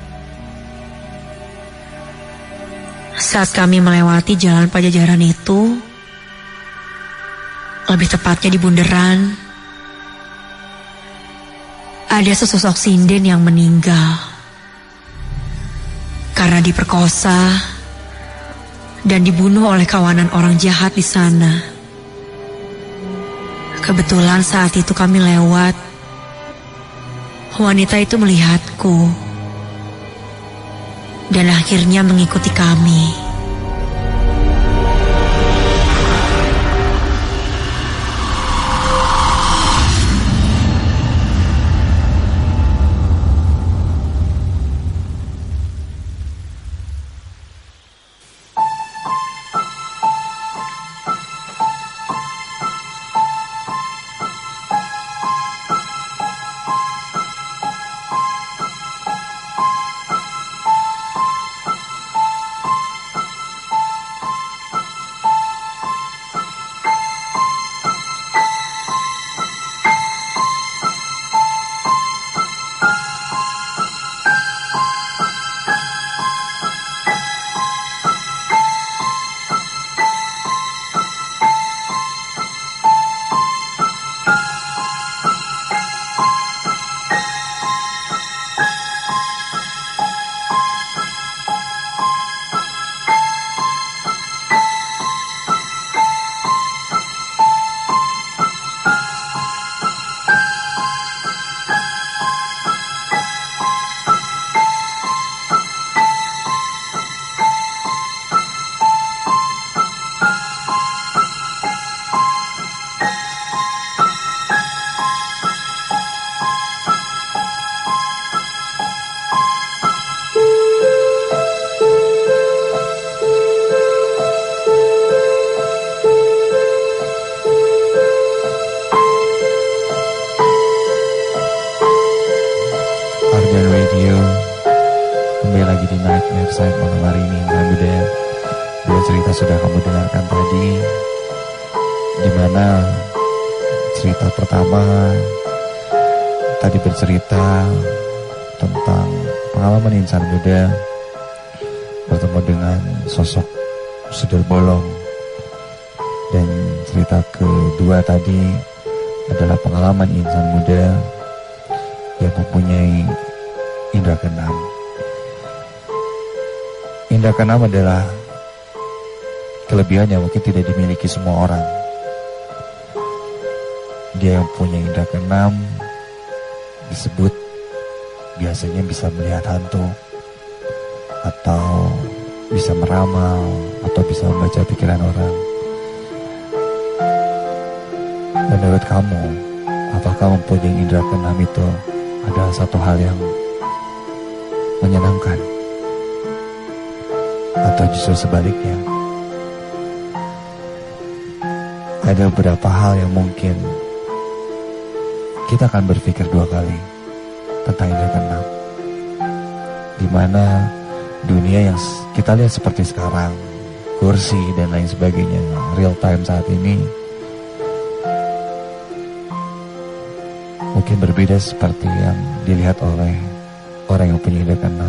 Saat kami melewati jalan Pajajaran itu, lebih tepatnya di bundaran, ada sesosok sinden yang meninggal karena diperkosa dan dibunuh oleh kawanan orang jahat di sana. Kebetulan saat itu kami lewat, wanita itu melihatku dan akhirnya mengikuti kami. Sudah kamu dengarkan tadi, di mana cerita pertama tadi bercerita tentang pengalaman insan muda bertemu dengan sosok sudar bolong, dan cerita kedua tadi adalah pengalaman insan muda yang mempunyai indera keenam. Indera keenam adalah kelebihan yang mungkin tidak dimiliki semua orang. Dia yang punya indera keenam disebut biasanya bisa melihat hantu, atau bisa meramal, atau bisa membaca pikiran orang. Menurut kamu, apakah mempunyai indera keenam itu adalah satu hal yang menyenangkan? Atau justru sebaliknya? Ada beberapa hal yang mungkin kita akan berpikir dua kali tentang indera keenam. Dimana dunia yang kita lihat seperti sekarang, kursi dan lain sebagainya, real time saat ini, mungkin berbeda seperti yang dilihat oleh orang yang punya indera keenam.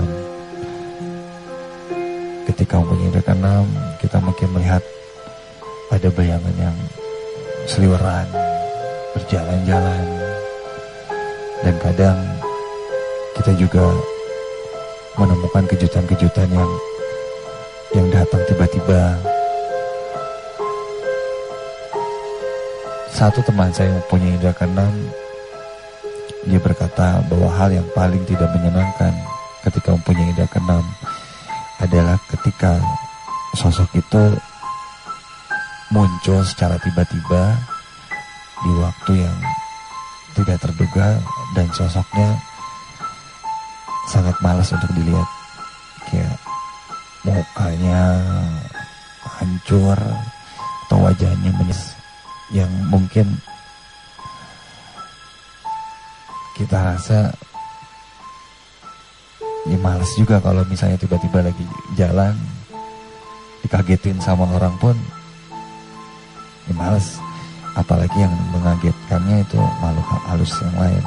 Ketika mempunyai indera keenam, kita mungkin melihat ada bayangan yang seliweran, berjalan-jalan, dan kadang kita juga menemukan kejutan-kejutan yang datang tiba-tiba. Satu teman saya yang mempunyai indera keenam, dia berkata bahwa hal yang paling tidak menyenangkan ketika mempunyai indera keenam adalah ketika sosok itu muncul secara tiba-tiba di waktu yang tidak terduga, dan sosoknya sangat malas untuk dilihat. Kayak mukanya hancur atau wajahnya yang mungkin kita rasa ya males juga kalau misalnya tiba-tiba lagi jalan dikagetin sama orang pun ya males, apalagi yang mengagetkannya itu makhluk halus yang lain.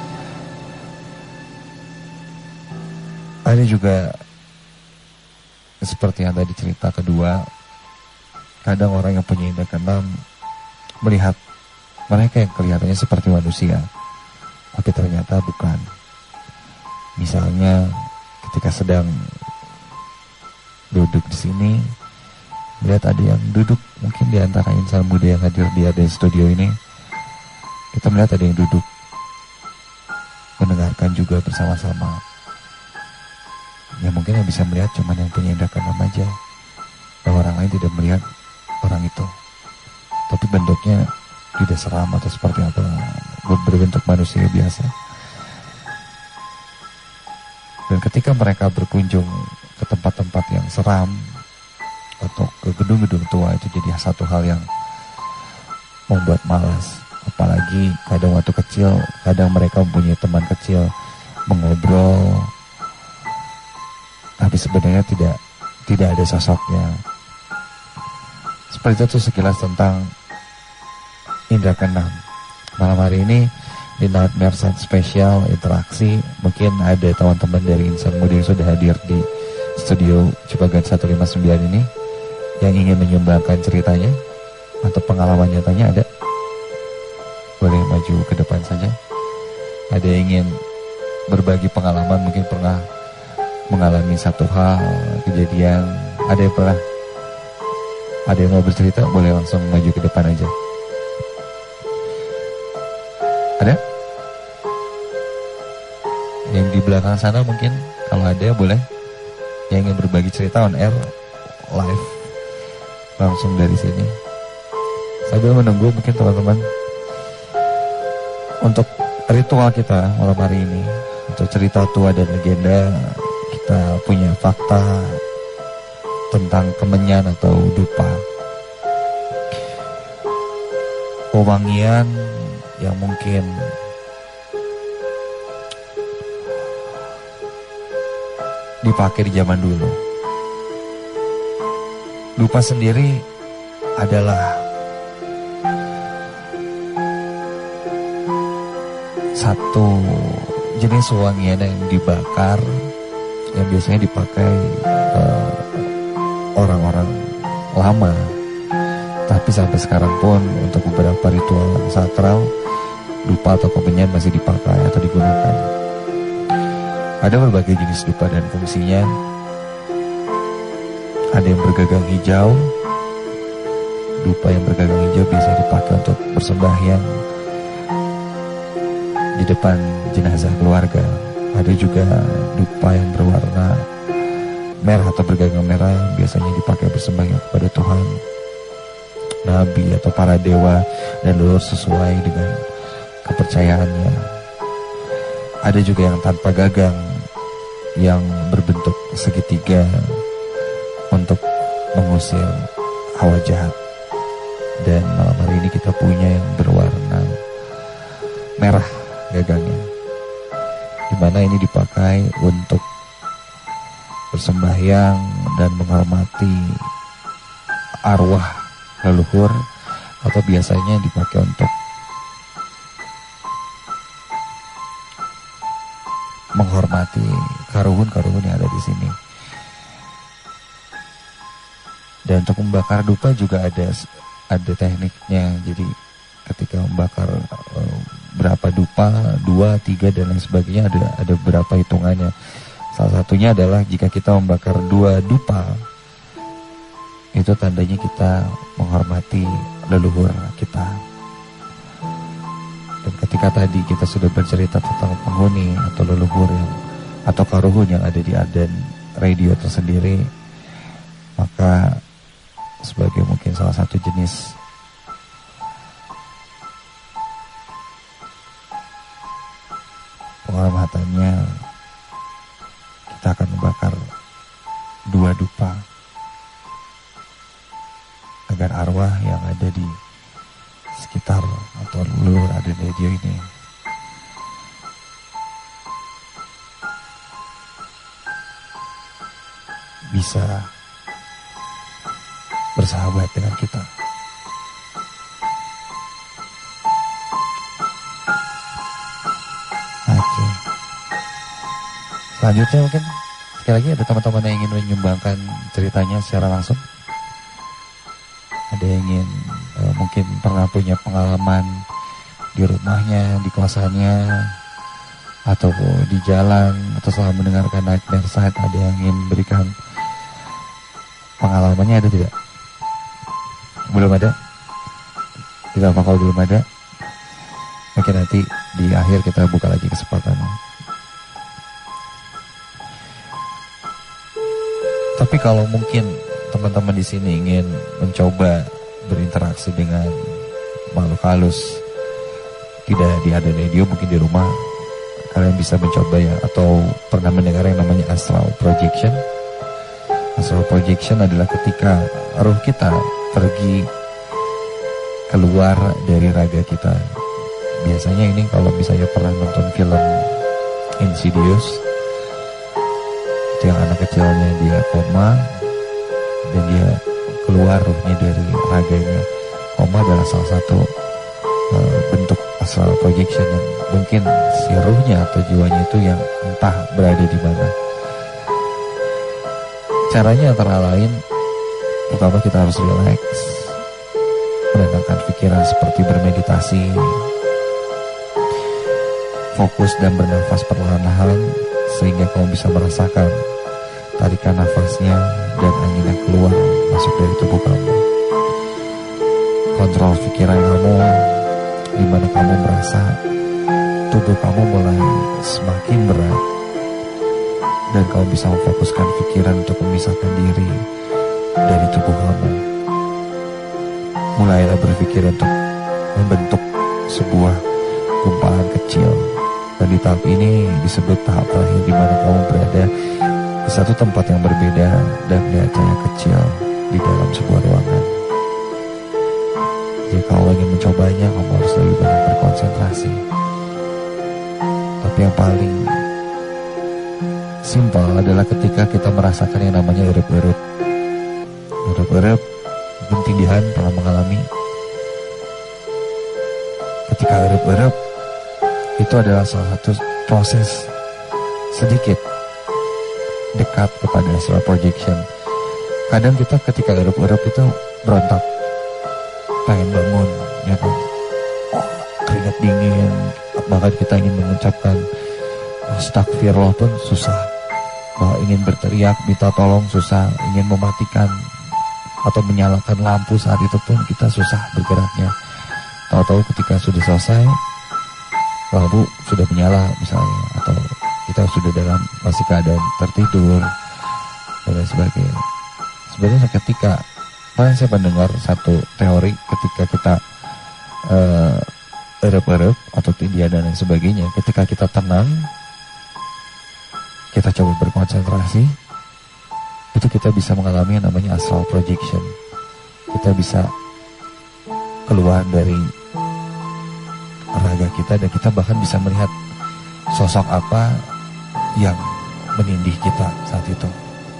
Ada juga seperti yang tadi cerita kedua, kadang orang yang punya indera keenam melihat mereka yang kelihatannya seperti manusia, tapi ternyata bukan. Misalnya ketika sedang duduk di sini, melihat ada yang duduk mungkin di antara insan muda yang hadir di ada studio ini, kita melihat ada yang duduk mendengarkan juga bersama-sama. Ya mungkin yang bisa melihat cuma yang punya indera keenam aja, bahwa orang lain tidak melihat orang itu. Tapi bentuknya tidak seram atau seperti apa, berbentuk manusia biasa. Dan ketika mereka berkunjung ke tempat-tempat yang seram atau ke gedung-gedung tua, itu jadi satu hal yang membuat malas. Apalagi kadang waktu kecil, kadang mereka mempunyai teman kecil mengobrol, tapi sebenarnya tidak ada sosoknya. Seperti itu sekilas tentang indera keenam. Malam hari ini di Nightmare Side Special interaksi, mungkin ada teman-teman dari insan muda yang sudah hadir di studio Cipagan 159 ini yang ingin menyumbangkan ceritanya atau pengalaman nyatanya. Ada? Boleh maju ke depan saja. Ada yang ingin berbagi pengalaman, mungkin pernah mengalami satu hal, kejadian. Ada yang pernah, ada yang mau bercerita, boleh langsung maju ke depan aja. Ada? Yang di belakang sana mungkin, kalau ada boleh. Yang ingin berbagi cerita on air, live, langsung dari sini. Sambil menunggu mungkin teman-teman, untuk ritual kita malam hari ini, untuk cerita tua dan legenda, kita punya fakta tentang kemenyan atau dupa. Pewangian yang mungkin dipakai di zaman dulu. Dupa sendiri adalah satu jenis wangian yang dibakar, yang biasanya dipakai orang-orang lama. Tapi sampai sekarang pun untuk beberapa ritual sakral, dupa atau kemenyan masih dipakai atau digunakan. Ada berbagai jenis dupa dan fungsinya. Ada yang bergagang hijau. Dupa yang bergagang hijau biasa dipakai untuk bersembahyang di depan jenazah keluarga. Ada juga dupa yang berwarna merah atau bergagang merah yang biasanya dipakai bersembahyang kepada Tuhan, Nabi atau para dewa dan leluhur sesuai dengan kepercayaannya. Ada juga yang tanpa gagang, yang berbentuk segitiga untuk mengusir hawa jahat. Dan malam hari ini kita punya yang berwarna merah gagangnya, dimana ini dipakai untuk bersembahyang dan menghormati arwah leluhur, atau biasanya dipakai untuk menghormati karuhun-karuhun yang ada di sini. Dan untuk membakar dupa juga ada tekniknya. Jadi ketika membakar berapa dupa, 2, 3 dan lain sebagainya, ada berapa hitungannya. Salah satunya adalah jika kita membakar 2 dupa, itu tandanya kita menghormati leluhur kita. Dan ketika tadi kita sudah bercerita tentang penghuni atau leluhur yang, atau karuhun yang ada di Adan Radio tersendiri, maka sebagai mungkin salah satu jenis penghormatannya, kita akan membakar 2 dupa agar arwah yang ada di sekitar atau leluhur Adan Radio ini bisa bersahabat dengan kita. Oke. Selanjutnya mungkin sekali lagi ada teman-teman yang ingin menyumbangkan ceritanya secara langsung. Ada yang ingin mungkin pernah punya pengalaman di rumahnya, di kosannya, atau di jalan, atau setelah mendengarkan Nightmare Side ada yang ingin berikan pengalamannya, ada tidak? Belum ada? Tidak apa kalau belum ada. Mungkin nanti di akhir kita buka lagi kesempatannya. Tapi kalau mungkin teman-teman di sini ingin mencoba berinteraksi dengan makhluk halus, tidak di ada radio, mungkin di rumah kalian bisa mencoba ya, atau pernah mendengar yang namanya astral projection. Astral projection adalah ketika roh kita pergi keluar dari raga kita. Biasanya ini kalau misalnya pernah nonton film Insidious, itu yang anak kecilnya dia koma dan dia keluar ruhnya dari raganya. Koma adalah salah satu bentuk astral projection yang mungkin si ruhnya atau jiwanya itu yang entah berada di mana. Caranya antara lain, pertama kita harus relax, menenangkan pikiran seperti bermeditasi, fokus dan bernafas perlahan-lahan sehingga kamu bisa merasakan tarikan nafasnya dan angin yang keluar masuk dari tubuh kamu. Kontrol pikiran kamu, di mana kamu merasa tubuh kamu mulai semakin berat dan kamu bisa memfokuskan pikiran untuk memisahkan diri dari tubuh kamu. Mulailah berpikir untuk membentuk sebuah gumpalan kecil, dan di tahap ini disebut tahap terakhir, di mana kamu berada di satu tempat yang berbeda dan melihat cahaya kecil di dalam sebuah ruangan. Jika kamu ingin mencobanya, kamu harus lebih banyak berkonsentrasi. Tapi yang paling simpel adalah ketika kita merasakan yang namanya erup-erup. Erup-erup, mungkin tindihan pernah mengalami. Ketika erup-erup, itu adalah salah satu proses sedikit dekat kepada astral projection. Kadang kita ketika erup-erup itu berontak, pengen bangun, ya kan? Keringat dingin, bahkan kita ingin mengucapkan astagfirullah pun susah. Bahwa ingin berteriak, minta tolong susah, ingin mematikan atau menyalakan lampu saat itu pun kita susah bergeraknya. Tahu-tahu ketika sudah selesai, lampu sudah menyala misalnya, atau kita sudah dalam masih keadaan tertidur dan lain sebagainya. Sebenarnya ketika saya mendengar satu teori ketika kita erup-erup atau tindihan dan lain sebagainya, ketika kita tenang, kita coba berkonsentrasi, itu kita bisa mengalami yang namanya astral projection. Kita bisa keluar dari raga kita dan kita bahkan bisa melihat sosok apa yang menindih kita saat itu.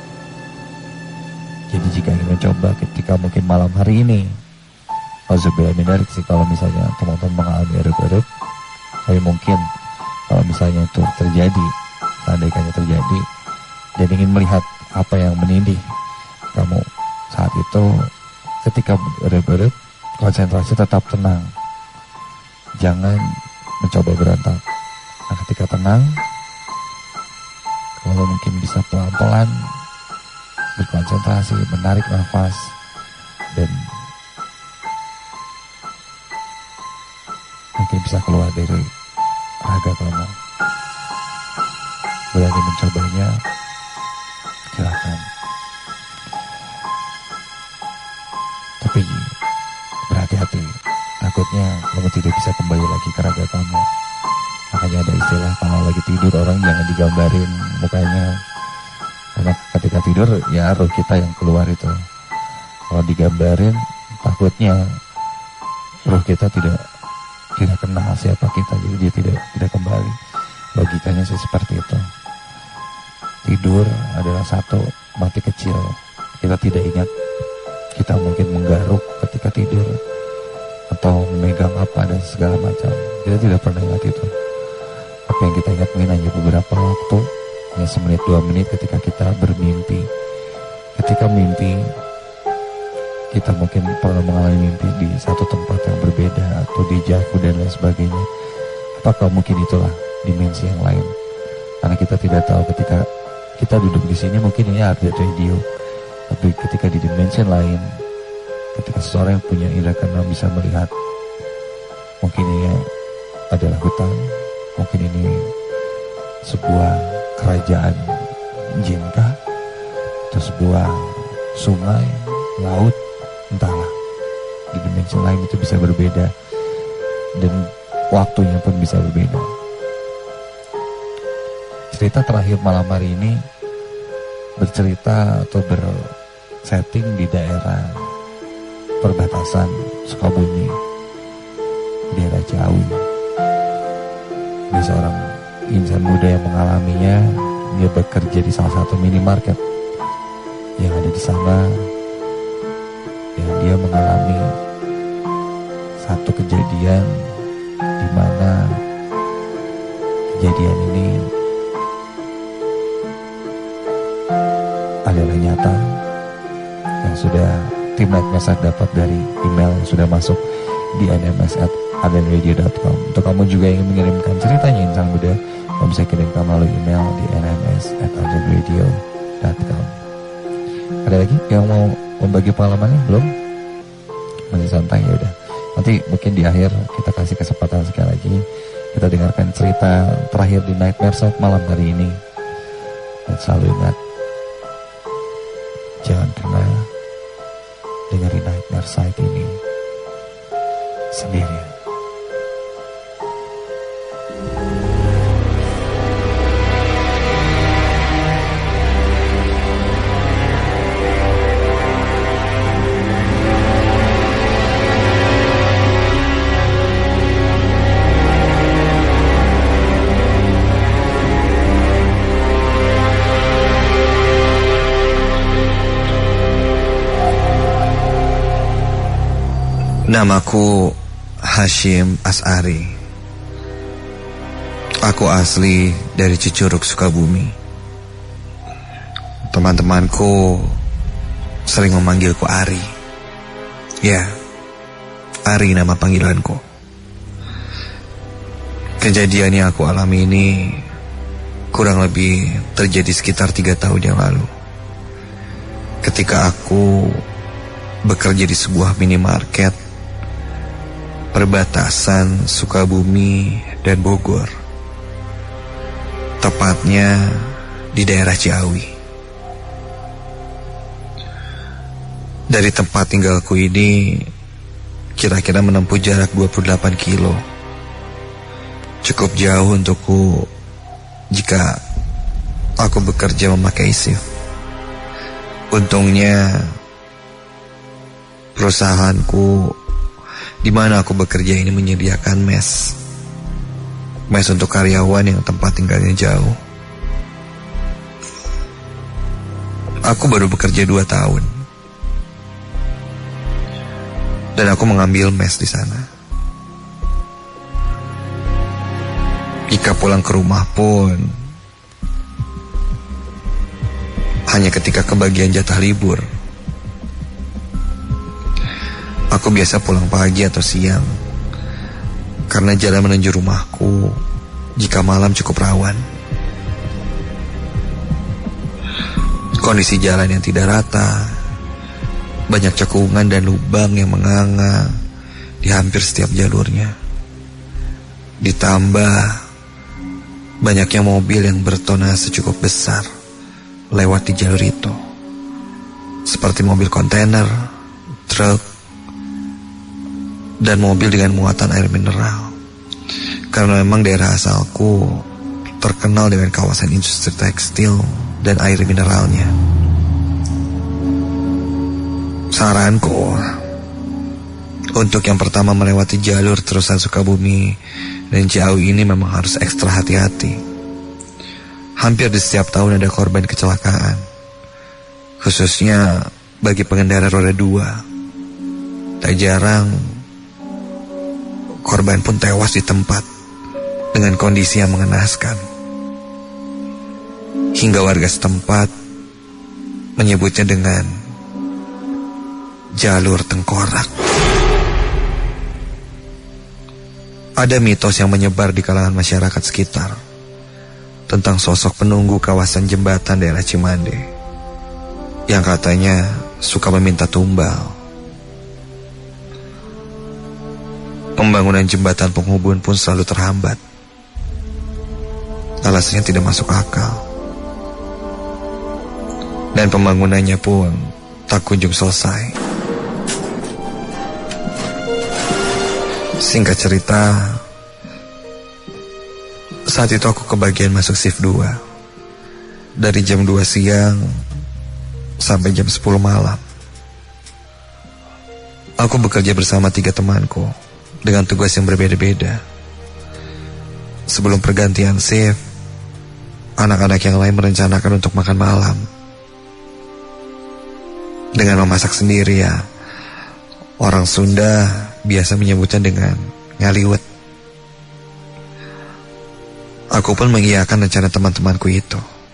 Jadi jika ingin mencoba ketika mungkin malam hari ini, auzubillah menarik sih kalau misalnya teman-teman mengalami erup-erup. Tapi mungkin kalau misalnya itu terjadi, seandainya terjadi, dan ingin melihat apa yang menindih kamu saat itu, ketika erup-erup, konsentrasi tetap tenang. Jangan mencoba berontak. Nah, ketika tenang, kalau mungkin bisa pelan-pelan berkonsentrasi, menarik nafas, dan mungkin bisa keluar dari raga kamu. Berani mencobanya, silakan. Tapi berhati-hati, takutnya kamu tidak bisa kembali lagi ke raga kamu. Makanya ada istilah kalau lagi tidur orang jangan digambarin mukanya, karena ketika tidur ya roh kita yang keluar itu. Kalau digambarin takutnya roh kita tidak kenal siapa kita, jadi dia tidak kembali. Logikanya sih seperti itu. Tidur adalah satu mati kecil. Kita tidak ingat, kita mungkin menggaruk ketika tidur atau memegang apa dan segala macam. Kita tidak pernah ingat itu. Apa yang kita ingat mungkin hanya beberapa waktu, hanya semenit 2 menit ketika kita bermimpi. Ketika mimpi, kita mungkin pernah mengalami mimpi di satu tempat yang berbeda atau di jauh dan lain sebagainya. Apakah mungkin itulah dimensi yang lain? Karena kita tidak tahu ketika kita duduk di sini mungkin ini ada radio, tapi ketika di dimensi lain, ketika seseorang yang punya indera keenam bisa melihat, mungkin ini adalah hutan, mungkin ini sebuah kerajaan jinkah, atau sebuah sungai, laut, entahlah. Di dimensi lain itu bisa berbeda dan waktunya pun bisa berbeda. Cerita terakhir malam hari ini bercerita atau bersetting di daerah perbatasan Sukabumi, daerah Ciawi. Dia seorang insan muda yang mengalaminya. Dia bekerja di salah satu minimarket yang ada di sana. Dan dia mengalami satu kejadian di mana kejadian ini adalah nyata yang sudah tim Night Message dapat dari email yang sudah masuk di nms@adenradio.com. Untuk kamu juga yang ingin mengirimkan ceritanya insan muda, kamu bisa kirimkan melalui email di nms@adenradio.com. Ada lagi yang mau membagi pengalamannya? Belum? Masih santai? Ya udah. Nanti mungkin di akhir kita kasih kesempatan sekali lagi. Kita dengarkan cerita terakhir di Nightmare Side malam hari ini. Dan selalu ingat, jangan pernah dengerin Nightmare Side ini sendirian. Namaku Hashim As'ari. Aku asli dari Cicurug, Sukabumi. Teman-temanku sering memanggilku Ari. Ya, Ari nama panggilanku. Kejadian yang aku alami ini kurang lebih terjadi sekitar 3 tahun yang lalu. Ketika aku bekerja di sebuah minimarket perbatasan Sukabumi dan Bogor, tepatnya di daerah Ciawi. Dari tempat tinggalku ini kira-kira menempuh jarak 28 kilo. Cukup jauh untukku jika aku bekerja memakai shift. Untungnya perusahaanku di mana aku bekerja ini menyediakan mes untuk karyawan yang tempat tinggalnya jauh. Aku baru bekerja 2 tahun dan aku mengambil mes di sana. Jika pulang ke rumah pun hanya ketika kebagian jatah libur. Aku biasa pulang pagi atau siang karena jalan menuju rumahku jika malam cukup rawan. Kondisi jalan yang tidak rata, banyak cekungan dan lubang yang menganga di hampir setiap jalurnya. Ditambah banyaknya mobil yang bertonase cukup besar lewat di jalur itu, seperti mobil kontainer, truk, dan mobil dengan muatan air mineral. Karena memang daerah asalku terkenal dengan kawasan industri tekstil dan air mineralnya. Saranku untuk yang pertama melewati jalur terusan Sukabumi dan Ciawi ini memang harus ekstra hati-hati. Hampir di setiap tahun ada korban kecelakaan, khususnya bagi pengendara roda 2. Tak jarang korban pun tewas di tempat dengan kondisi yang mengenaskan. Hingga warga setempat menyebutnya dengan jalur tengkorak. Ada mitos yang menyebar di kalangan masyarakat sekitar tentang sosok penunggu kawasan jembatan daerah Cimande yang katanya suka meminta tumbal. Pembangunan jembatan penghubung pun selalu terhambat. Alasannya tidak masuk akal. Dan pembangunannya pun tak kunjung selesai. Singkat cerita, saat itu aku kebagian masuk shift 2. Dari jam 2 siang sampai jam 10 malam. Aku bekerja bersama 3 temanku dengan tugas yang berbeda-beda. Sebelum pergantian shift, anak-anak yang lain merencanakan untuk makan malam. Dengan memasak sendiri ya. Orang Sunda biasa menyebutnya dengan ngaliwet. Aku pun mengiyakan rencana teman-temanku itu.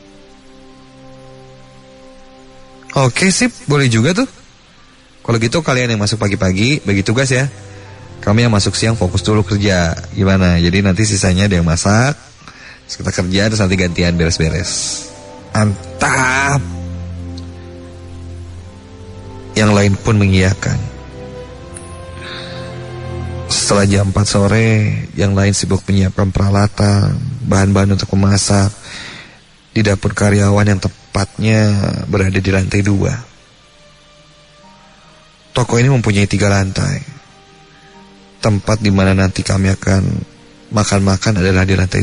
Oke sip, boleh juga tuh. Kalau gitu kalian yang masuk pagi-pagi bagi tugas ya. Kami yang masuk siang fokus dulu kerja. Gimana? Jadi nanti sisanya ada yang masak, terus kita kerja, terus nanti gantian beres-beres. Mantap. Yang lain pun mengiyakan. Setelah jam 4 sore, yang lain sibuk menyiapkan peralatan, bahan-bahan untuk memasak di dapur karyawan yang tepatnya berada di lantai 2. Toko ini mempunyai 3 lantai. Tempat di mana nanti kami akan makan-makan adalah di lantai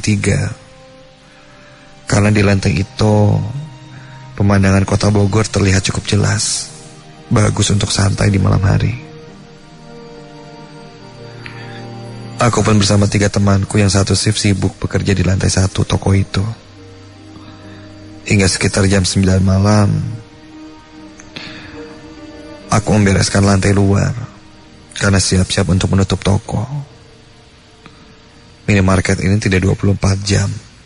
3. Karena di lantai itu pemandangan kota Bogor terlihat cukup jelas. Bagus untuk santai di malam hari. Aku pun bersama 3 temanku yang satu shift sibuk bekerja di lantai 1 toko itu. Hingga sekitar jam 9 malam, aku membereskan lantai luar karena siap-siap untuk menutup toko. Minimarket ini tidak 24 jam.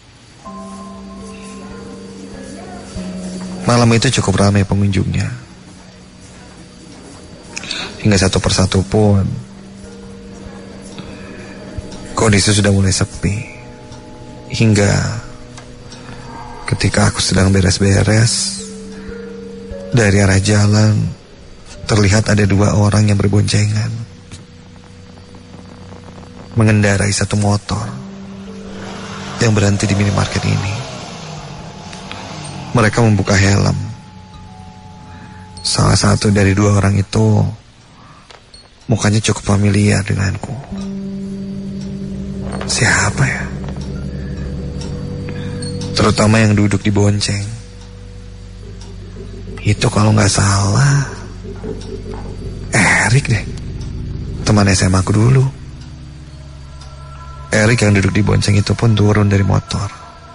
Malam itu cukup ramai pengunjungnya. Hingga satu persatu pun kondisi sudah mulai sepi. Hingga ketika aku sedang beres-beres, dari arah jalan terlihat ada 2 orang yang berboncengan mengendarai satu motor yang berhenti di minimarket ini. Mereka membuka helm. Salah satu dari 2 orang itu mukanya cukup familiar denganku. Siapa ya? Terutama yang duduk di bonceng. Itu kalau gak salah Erik deh, teman SMA aku dulu. Erik yang duduk di bonceng itu pun turun dari motor.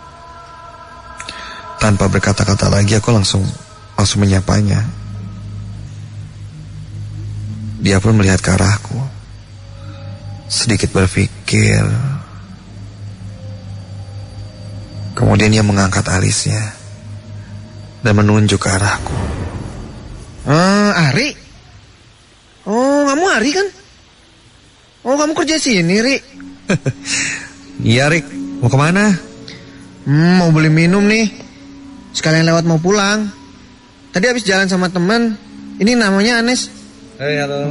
Tanpa berkata-kata lagi aku langsung menyapanya. Dia pun melihat ke arahku, sedikit berpikir. Kemudian dia mengangkat alisnya dan menunjuk ke arahku. Ari? Oh, kamu Ari kan? Oh, kamu kerja sini, Ri? Iya, Rik. Mau kemana? Mau beli minum nih. Sekalian lewat mau pulang. Tadi habis jalan sama teman. Ini namanya Anes. Hai, halo.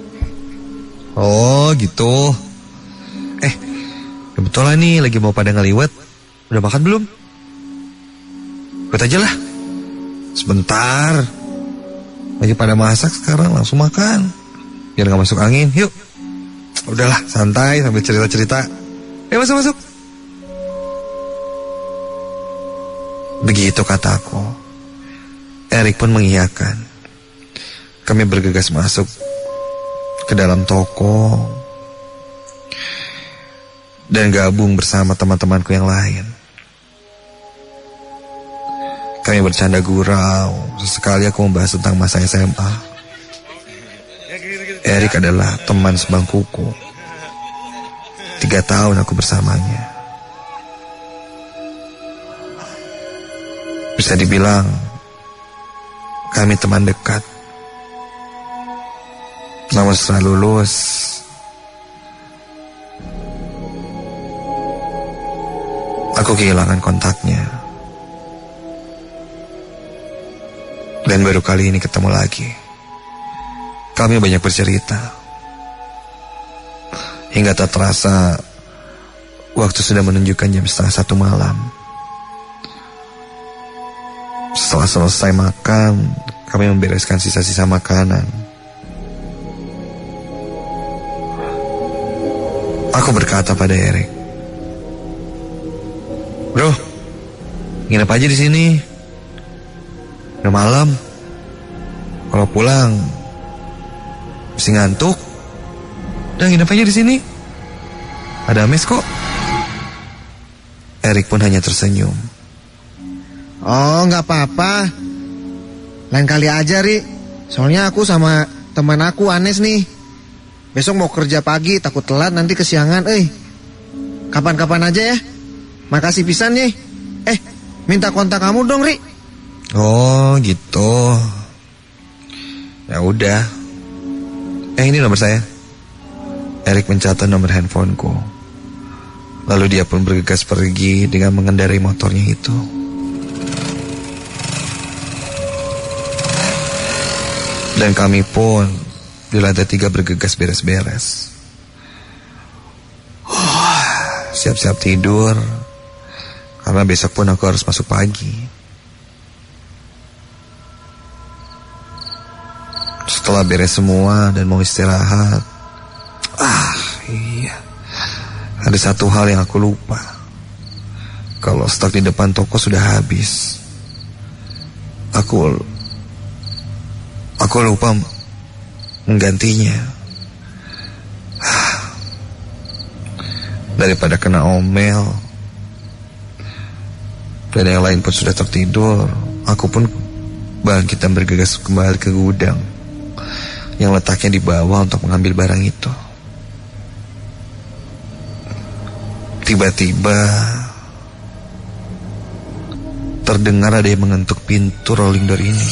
Oh, gitu. Kebetulan nih lagi mau pada ngeliwet. Udah makan belum? Ikut aja lah. Sebentar. Lagi pada masak sekarang, langsung makan. Biar gak masuk angin, yuk. Udahlah, santai sambil cerita-cerita. Masuk. Begitu kataku. Erik pun mengiyakan. Kami bergegas masuk ke dalam toko dan gabung bersama teman-temanku yang lain. Kami bercanda gurau. Sesekali aku membahas tentang masa SMA. Erik adalah teman sebangkuku. 3 tahun aku bersamanya. Bisa dibilang kami teman dekat. Namun setelah lulus, aku kehilangan kontaknya. Dan baru kali ini ketemu lagi. Kami banyak bercerita. Hingga tak terasa waktu sudah menunjukkan jam 12:30 malam. Setelah selesai makan, kami membereskan sisa-sisa makanan. Aku berkata pada Erik, "Bro, nginep aja di sini. Udah malam. Kalau pulang mesti ngantuk. Udah nginep aja di sini. Ada mes kok." Erik pun hanya tersenyum. Oh, nggak apa-apa. Lain kali aja, Ri. Soalnya aku sama teman aku Anes nih. Besok mau kerja pagi, takut telat nanti kesiangan. Kapan-kapan aja ya. Makasih pisan nih. Minta kontak kamu dong, Ri. Oh, gitu. Ya udah. Ini nomor saya. Erik mencatat nomor handphoneku. Lalu dia pun bergegas pergi dengan mengendarai motornya itu. Dan kami pun di lantai 3 bergegas beres-beres. Siap-siap tidur. Karena besok pun aku harus masuk pagi. Setelah beres semua dan mau istirahat. Iya. Ada satu hal yang aku lupa. Kalau stok di depan toko sudah habis. Aku lupa menggantinya. Daripada kena omel dan yang lain pun sudah tertidur, aku pun bangkit dan bergegas kembali ke gudang yang letaknya di bawah untuk mengambil barang itu. Tiba-tiba terdengar ada yang mengetuk pintu rolling door ini.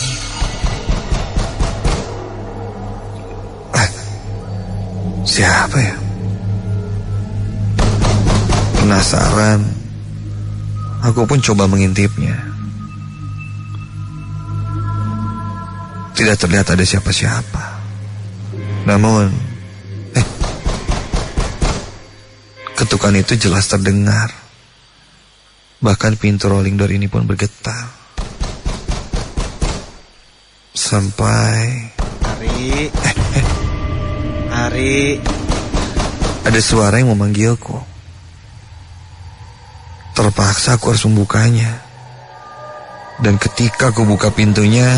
Siapa ya? Penasaran, aku pun coba mengintipnya. Tidak terlihat ada siapa-siapa. Namun, ketukan itu jelas terdengar. Bahkan pintu rolling door ini pun bergetar. Sampai Ari. Ada suara yang memanggilku. Terpaksa aku harus membukanya. Dan ketika aku buka pintunya,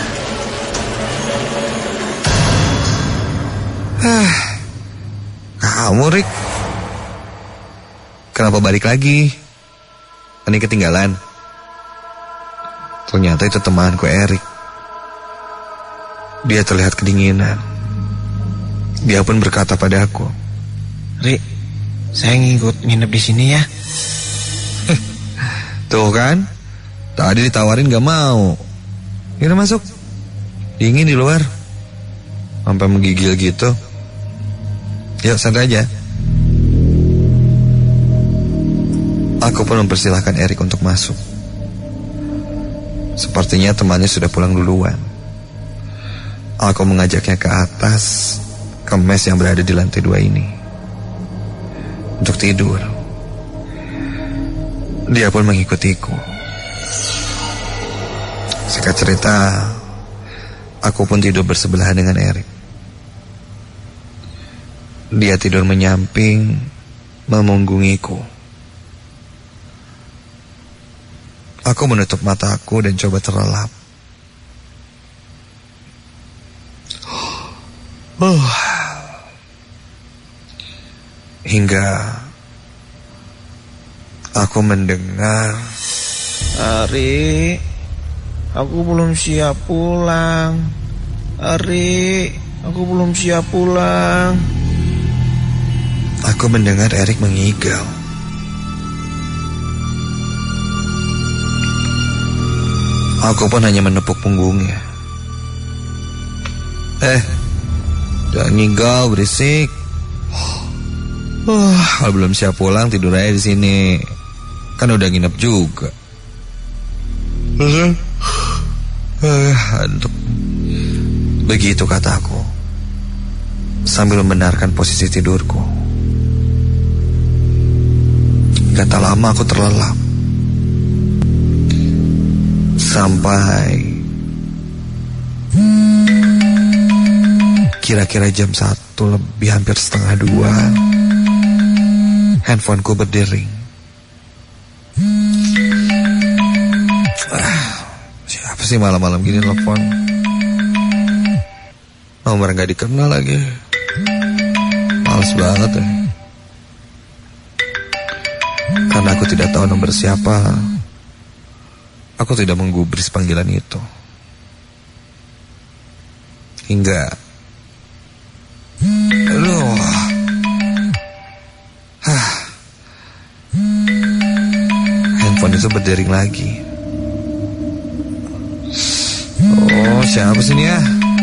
kamu, Rik. Kenapa balik lagi? Ini ketinggalan. Ternyata itu temanku Erik. Dia terlihat kedinginan. Dia pun berkata padaku, "Rik, saya ngikut nginep di sini ya." Tuh kan, tadi ditawarin gak mau. Yaudah masuk. Dingin di luar. Sampai menggigil gitu. Yuk santai aja. Aku pun mempersilahkan Erik untuk masuk. Sepertinya temannya sudah pulang duluan. Aku mengajaknya ke atas, ke mes yang berada di lantai 2 ini, untuk tidur. Dia pun mengikutiku. Singkat cerita, aku pun tidur bersebelahan dengan Erik. Dia tidur menyamping, memunggungiku. Aku menutup mataku dan coba terlelap. Hingga aku mendengar, aku belum siap pulang. Eri, aku belum siap pulang. Aku mendengar Erik mengigau. Aku pun hanya menepuk punggungnya. Jangan ngigau, berisik. Kalau belum siap pulang tidur aja di sini. Kan udah nginep juga. Antuk. Begitu kataku sambil membenarkan posisi tidurku. Gak tak lama aku terlelap. Sampai kira-kira jam 1 lebih hampir setengah 2. Handphoneku berdering. Siapa sih malam-malam gini telepon? Nomor gak dikenal lagi. Males banget ya. Karena aku tidak tahu nomor siapa, aku tidak menggubris panggilan itu. Hingga handphone itu berdering lagi. Oh, siapa sih ini ya?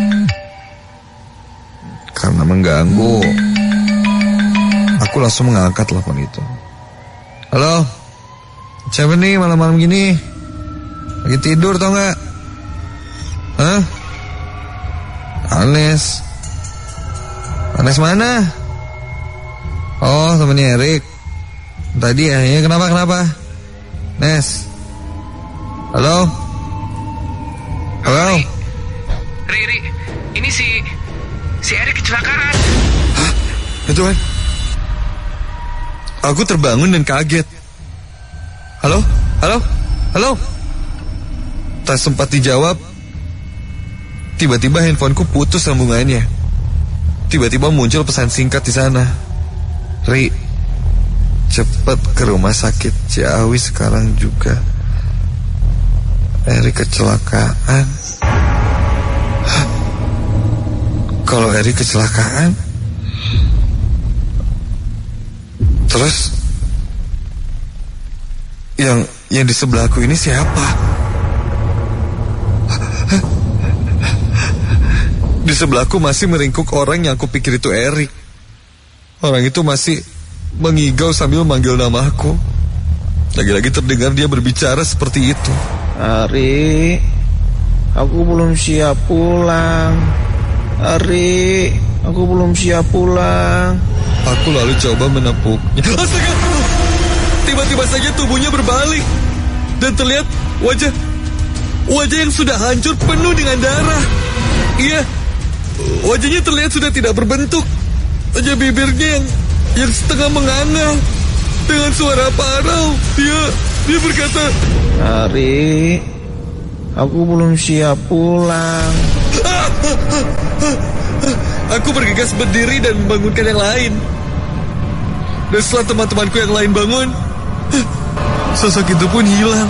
Karena mengganggu, aku langsung mengangkat telepon itu. Halo, siapa nih malam-malam gini? Lagi tidur tau gak? Hah? Anes mana? Oh, temennya Erik. Tadi ya, kenapa? Nes. Halo? Ri, ini si Erik kecelakaan. Hah? Itu kan? Aku terbangun dan kaget. Halo? Tak sempat dijawab, tiba-tiba handphoneku putus sambungannya. Tiba-tiba muncul pesan singkat di sana. Ri, cepat ke rumah sakit Ciawi sekarang juga. Erik kecelakaan. Hah? Kalau Erik kecelakaan, terus yang di sebelahku ini siapa? Di sebelahku masih meringkuk orang yang aku pikir itu Erik. Orang itu masih mengigau sambil memanggil namaku. Lagi-lagi terdengar dia berbicara seperti itu. Ari, aku belum siap pulang. Ari, aku belum siap pulang. Aku lalu coba menepuknya. Astaga! Tiba-tiba saja tubuhnya berbalik dan terlihat wajah yang sudah hancur penuh dengan darah. Iya, wajahnya terlihat sudah tidak berbentuk. Hanya bibirnya yang setengah menganga. Dengan suara parau, dia berkata, Ari, aku belum siap pulang. Aku bergegas berdiri dan membangunkan yang lain. Dan setelah teman-temanku yang lain bangun, sosok itu pun hilang.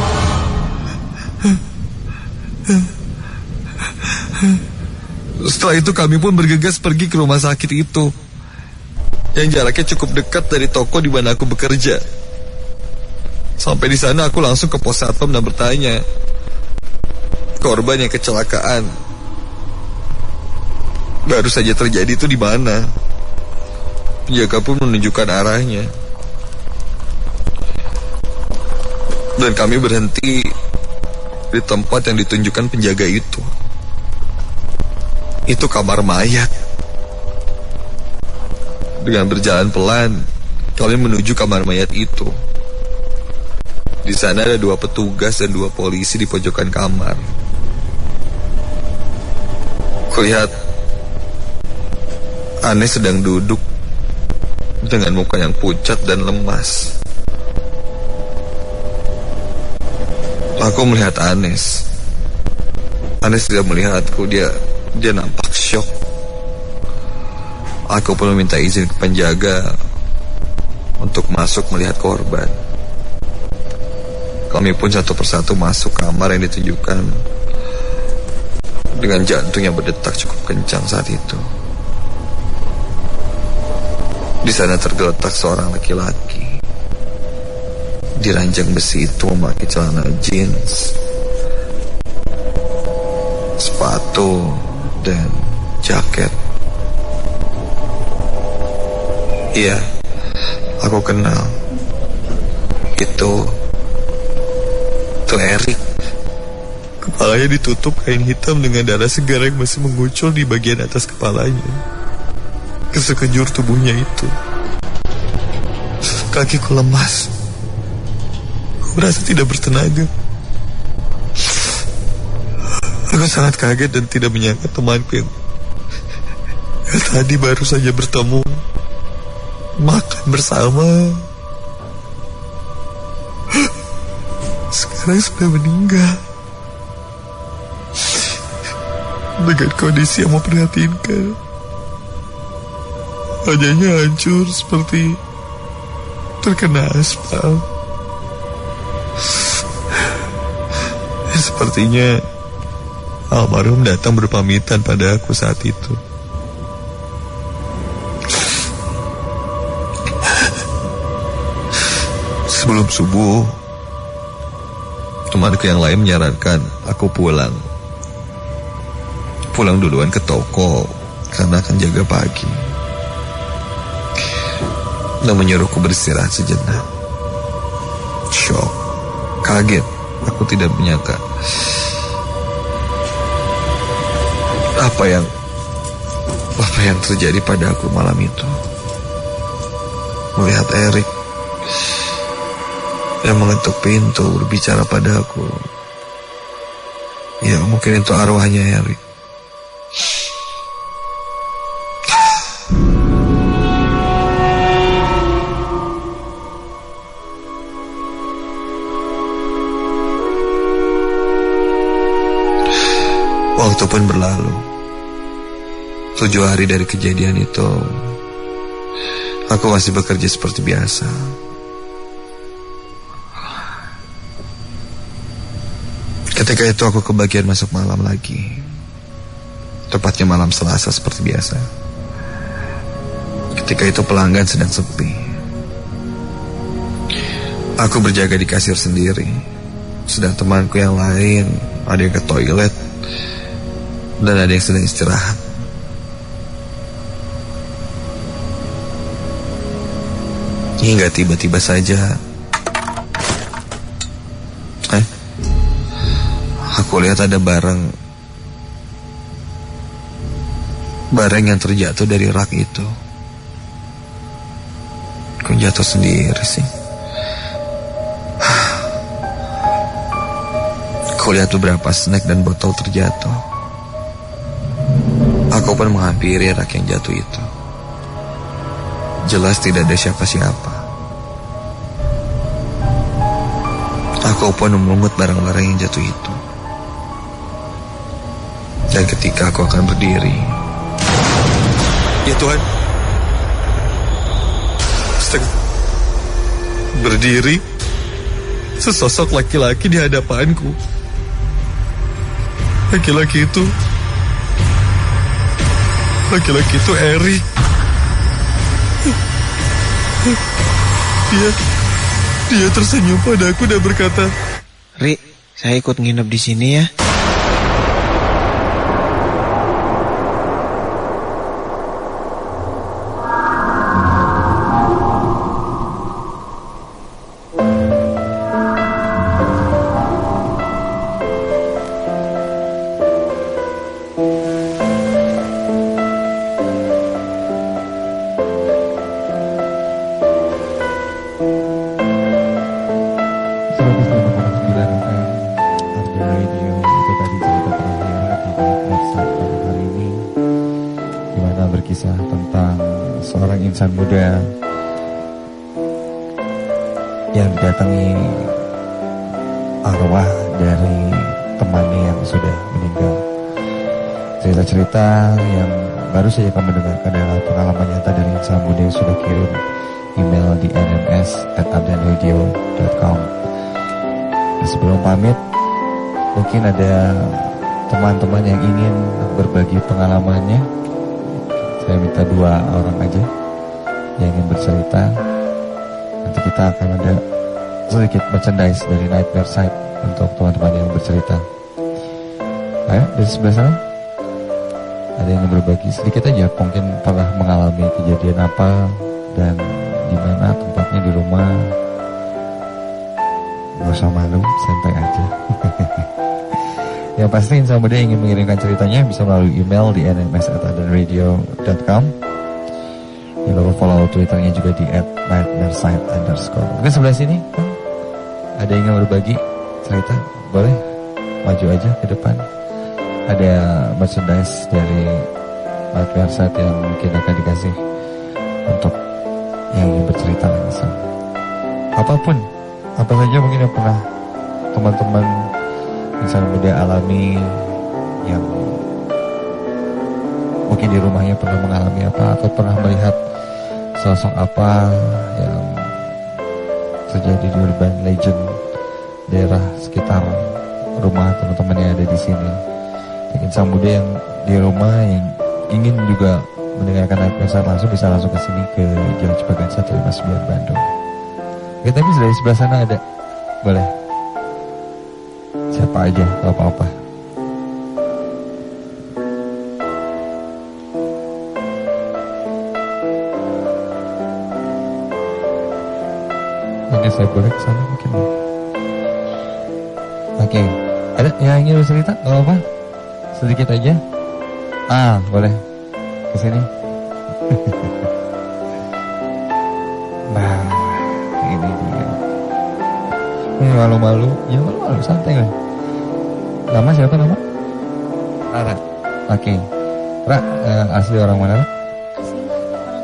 Setelah itu kami pun bergegas pergi ke rumah sakit itu, yang jaraknya cukup dekat dari toko di mana aku bekerja. Sampai di sana aku langsung ke pos satpam dan bertanya, korban yang kecelakaan baru saja terjadi itu di mana? Penjaga pun menunjukkan arahnya. Dan kami berhenti di tempat yang ditunjukkan penjaga itu. Itu kamar mayat. Dengan berjalan pelan, kami menuju kamar mayat itu. Di sana ada 2 petugas dan 2 polisi di pojokan kamar. Kulihat Anes sedang duduk dengan muka yang pucat dan lemas. Aku melihat Anes. Anes tidak melihatku, dia nampak syok. Aku pun meminta izin ke penjaga untuk masuk melihat korban. Kami pun satu persatu masuk kamar yang ditunjukkan, dengan jantung yang berdetak cukup kencang saat itu. Di sana tergeletak seorang laki-laki. Di ranjang besi itu memakai celana jeans, sepatu, dan jaket. Iya, aku kenal. Itu Erik. Kepalanya ditutup kain hitam dengan darah segar yang masih mengucur di bagian atas kepalanya. Kesekejur tubuhnya itu. Kakiku lemas. Aku merasa tidak bertenaga. Aku sangat kaget dan tidak menyangka temanku yang tadi baru saja bertemu, makan bersama, sekarang sudah meninggal. Dengan kondisi yang memprihatinkan. Wajahnya hancur seperti terkena aspal. Sepertinya almarhum datang berpamitan pada aku saat itu. Sebelum subuh, temanku yang lain menyarankan aku pulang duluan ke toko karena akan jaga pagi, dan menyuruhku beristirahat sejenak. Shock, kaget, aku tidak menyangka apa yang terjadi pada aku malam itu. Melihat Erik yang mengetuk pintu berbicara padaku. Ya, mungkin itu arwahnya Erik. Waktu pun berlalu. 7 hari dari kejadian itu, aku masih bekerja seperti biasa. Ketika itu aku kebagian masuk malam lagi. Tepatnya malam Selasa seperti biasa. Ketika itu pelanggan sedang sepi. Aku berjaga di kasir sendiri, sedang temanku yang lain ada yang ke toilet dan ada yang sedang istirahat. Hingga tiba-tiba saja aku lihat ada barang yang terjatuh dari rak itu. Kok jatuh sendiri sih? Aku lihat beberapa snack dan botol terjatuh. Aku pun menghampiri rak yang jatuh itu. Jelas tidak ada siapa-siapa. Aku pun memungut barang-barang yang jatuh itu. Dan ketika aku akan berdiri, ya Tuhan, astaga, berdiri, sesosok laki-laki di hadapanku. Laki-laki itu Erik. Dia tersenyum padaku dan berkata, "Ri, saya ikut nginep di sini ya." Berkisah tentang seorang insan muda yang didatangi arwah dari temannya yang sudah meninggal. Cerita-cerita yang baru saja kami dengarkan adalah pengalaman nyata dari insan muda yang sudah kirim email di nms@abdanradio.com. Sebelum pamit, mungkin ada teman-teman yang ingin berbagi pengalamannya. Saya minta 2 orang aja yang ingin bercerita. Nanti kita akan ada sedikit merchandise dari Nightmare Side untuk teman-teman yang bercerita. Ayo, dari sebelah sana. Ada yang berbagi sedikit aja, mungkin pernah mengalami kejadian apa dan di mana tempatnya di rumah. Gak usah malu, santai aja. Yang pasti Insan Muda ingin mengirimkan ceritanya bisa melalui email di nms@adanradio.com. Jangan lupa follow Twitternya juga di @nightmareside_. Mungkin sebelah sini ada yang ingin berbagi cerita, boleh maju aja ke depan. Ada merchandise dari Nightmare Side yang mungkin akan dikasih untuk yang ingin bercerita langsung. Apapun, apa saja mungkin yang pernah teman-teman Insan Muda alami, yang mungkin di rumahnya pernah mengalami apa, atau pernah melihat sosok apa yang terjadi di urban legend daerah sekitar rumah teman-teman yang ada di sini. Insan Muda yang di rumah yang ingin juga mendengarkan episode langsung bisa langsung ke sini ke Jalan Cipagan 159 Bandung. Oke, tapi dari sebelah sana ada, boleh siapa aja, gak apa-apa. Mungkin saya boleh ke sana mungkin. Oke, ada yang ingin bercerita? Gak apa-apa, sedikit aja. Boleh ke sini. Nah, ini dia. Malu-malu, ya malu-malu, santai lah. Nama siapa nama? Rara. Oke. Ra, asli orang mana? Asli orang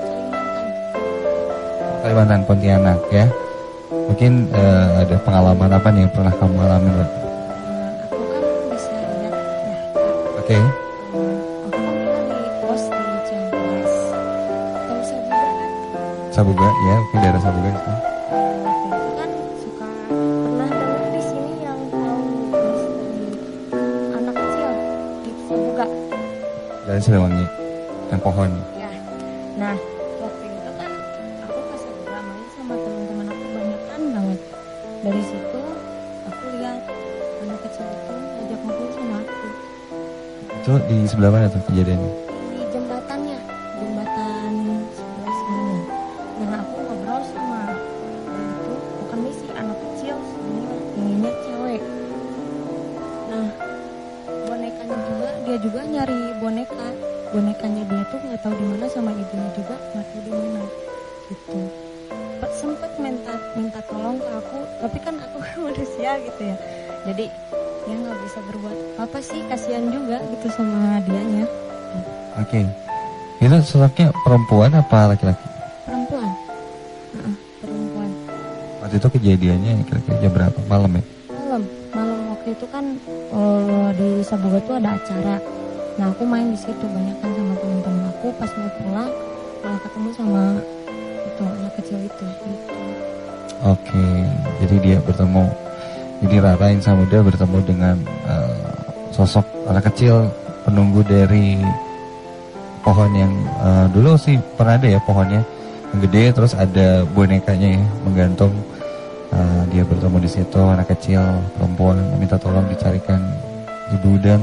Kalimantan, Pontianak ya. Mungkin ada pengalaman apa nih yang pernah kamu alami, Ra? Aku kan bisa lihat ya. Oke. Aku kan tinggal di kos di Ciamplas. Tahu Sabuga kan? Sabuga ya, mungkin daerah Sabuga itu. Waktu itu kan suka pernah dengar di sini yang tahu misteri anak kecil di Sabuga. Dari Siliwangi, yang pohon. Ya. Nah, waktu itu kan aku ke Sabuga main sama teman-teman aku banyakan banget. Dari situ aku lihat anak kecil itu ngajak ngobrol sama aku. Itu di sebelah mana tuh kejadiannya? Di jembatannya, jembatan sebelah sini. Nah, aku ngobrol sama dia itu bukan misi anak kecil sebenarnya, yang ini cewek. Nah, bonekanya juga dia juga nyari bonekanya dia tuh nggak tahu di mana, sama ibunya juga nggak tahu di mana gitu. Sempet minta tolong ke aku, tapi kan aku manusia gitu ya, jadi ya nggak bisa berbuat apa sih, kasihan juga gitu sama dianya. Oke. Itu sosoknya perempuan apa laki-laki? Perempuan. Perempuan. Waktu itu kejadiannya kira-kira jam berapa? Malam ya? Malam waktu itu kan di Sabuga tuh ada acara. Nah, aku main di situ banyakan sama teman-teman aku. Pas mau pulang malah ketemu sama itu anak kecil itu gitu. Oke, jadi dia bertemu. Jadi Rara Insan Muda bertemu dengan sosok anak kecil penunggu dari pohon yang dulu sih pernah ada ya, pohonnya yang gede, terus ada bonekanya ya menggantung. Dia bertemu di situ, anak kecil perempuan minta tolong dicarikan ibu dan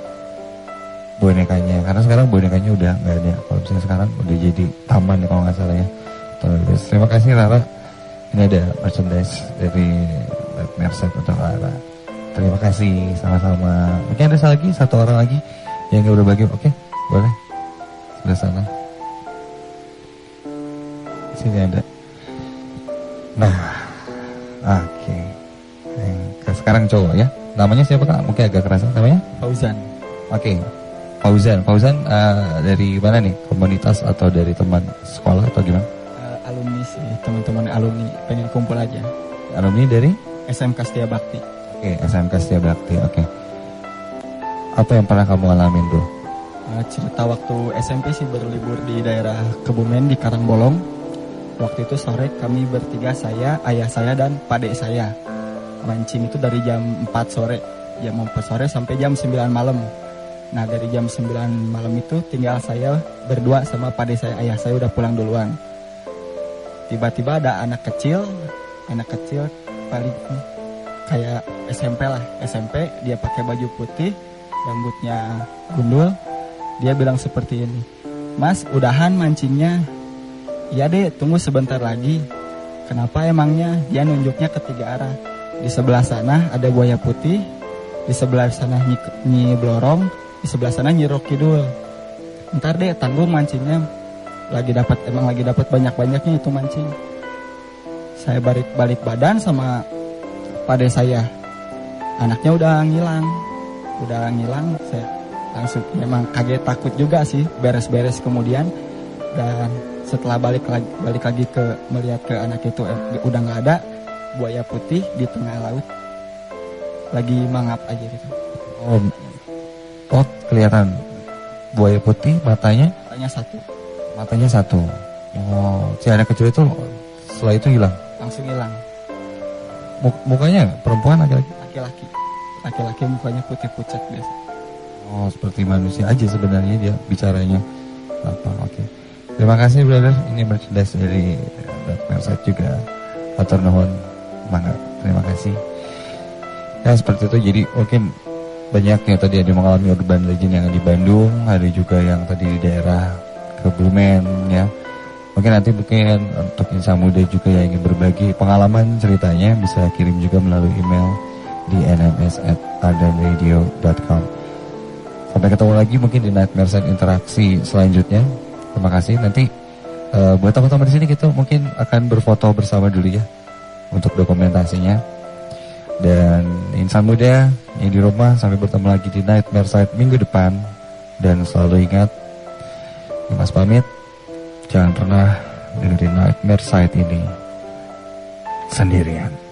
bonekanya, karena sekarang bonekanya udah nggak ada. Kalau misalnya sekarang udah jadi taman kalau nggak salah ya. Terima kasih Rara. Ini ada merchandise dari Nightmare Side untuk Rara. Terima kasih, sama-sama. Mungkin ada satu orang lagi yang nggak berbagi. Oke, boleh sebelah sana. Sini ada. Nah, oke. Sekarang cowok ya. Namanya siapa Kak? Mungkin agak kerasa namanya? Fauzan. Oke. Fauzan dari mana nih? Komunitas atau dari teman sekolah atau gimana? Alumni sih, teman-teman alumni, pengen kumpul aja. Alumni dari? SMK Setia Bakti. Oke, SMK Setia Bakti, oke. Apa yang pernah kamu alamin bro? Cerita waktu SMP sih, berlibur di daerah Kebumen di Karangbolong. Waktu itu sore kami bertiga, saya, ayah saya dan padek saya. mancing itu dari jam 4 sore sampai jam 9 malam. Nah dari jam 9 malam itu tinggal saya berdua sama pade saya, ayah saya udah pulang duluan. Tiba-tiba ada anak kecil paling kayak SMP, dia pakai baju putih, rambutnya gundul. Dia bilang seperti ini, "Mas, udahan mancingnya?" "Iya deh, tunggu sebentar lagi." "Kenapa emangnya?" Dia nunjuknya ke 3 arah. Di sebelah sana ada buaya putih, di sebelah sana Nyi Blorong, di sebelah sana Nyi Rok Kidul. "Ntar deh, tanggung mancingnya. Lagi dapat banyak-banyaknya itu mancing." Saya balik badan sama pade saya. Anaknya udah ngilang. Saya langsung memang kaget, takut juga sih. Beres-beres kemudian, dan setelah balik lagi melihat ke anak itu, udah nggak ada. Buaya putih di tengah laut lagi mangap aja gitu. Oh, kelihatan buaya putih, matanya satu. Oh, si anak kecil itu setelah itu hilang. Langsung hilang. Mukanya perempuan laki-laki? Laki-laki, mukanya putih pucat biasa. Oh, seperti manusia aja sebenarnya dia bicaranya. Oke. Terima kasih brother. Ini merchandise dari Dark Side juga. Hatur nuhun. Mangga. Terima kasih. Ya seperti itu. Jadi mungkin banyak yang tadi ada mengalami urban legend yang di Bandung, ada juga yang tadi di daerah Kebumen ya. Mungkin nanti untuk insan muda juga yang ingin berbagi pengalaman ceritanya bisa kirim juga melalui email di nms@ardanradio.com. Sampai ketemu lagi mungkin di Nightmare Side interaksi selanjutnya. Terima kasih. Nanti buat teman-teman di sini kita mungkin akan berfoto bersama dulu ya untuk dokumentasinya. Dan insan muda yang di rumah, sampai bertemu lagi di Nightmare Side minggu depan. Dan selalu ingat, Mas pamit, jangan pernah dengerin Nightmare Side ini sendirian.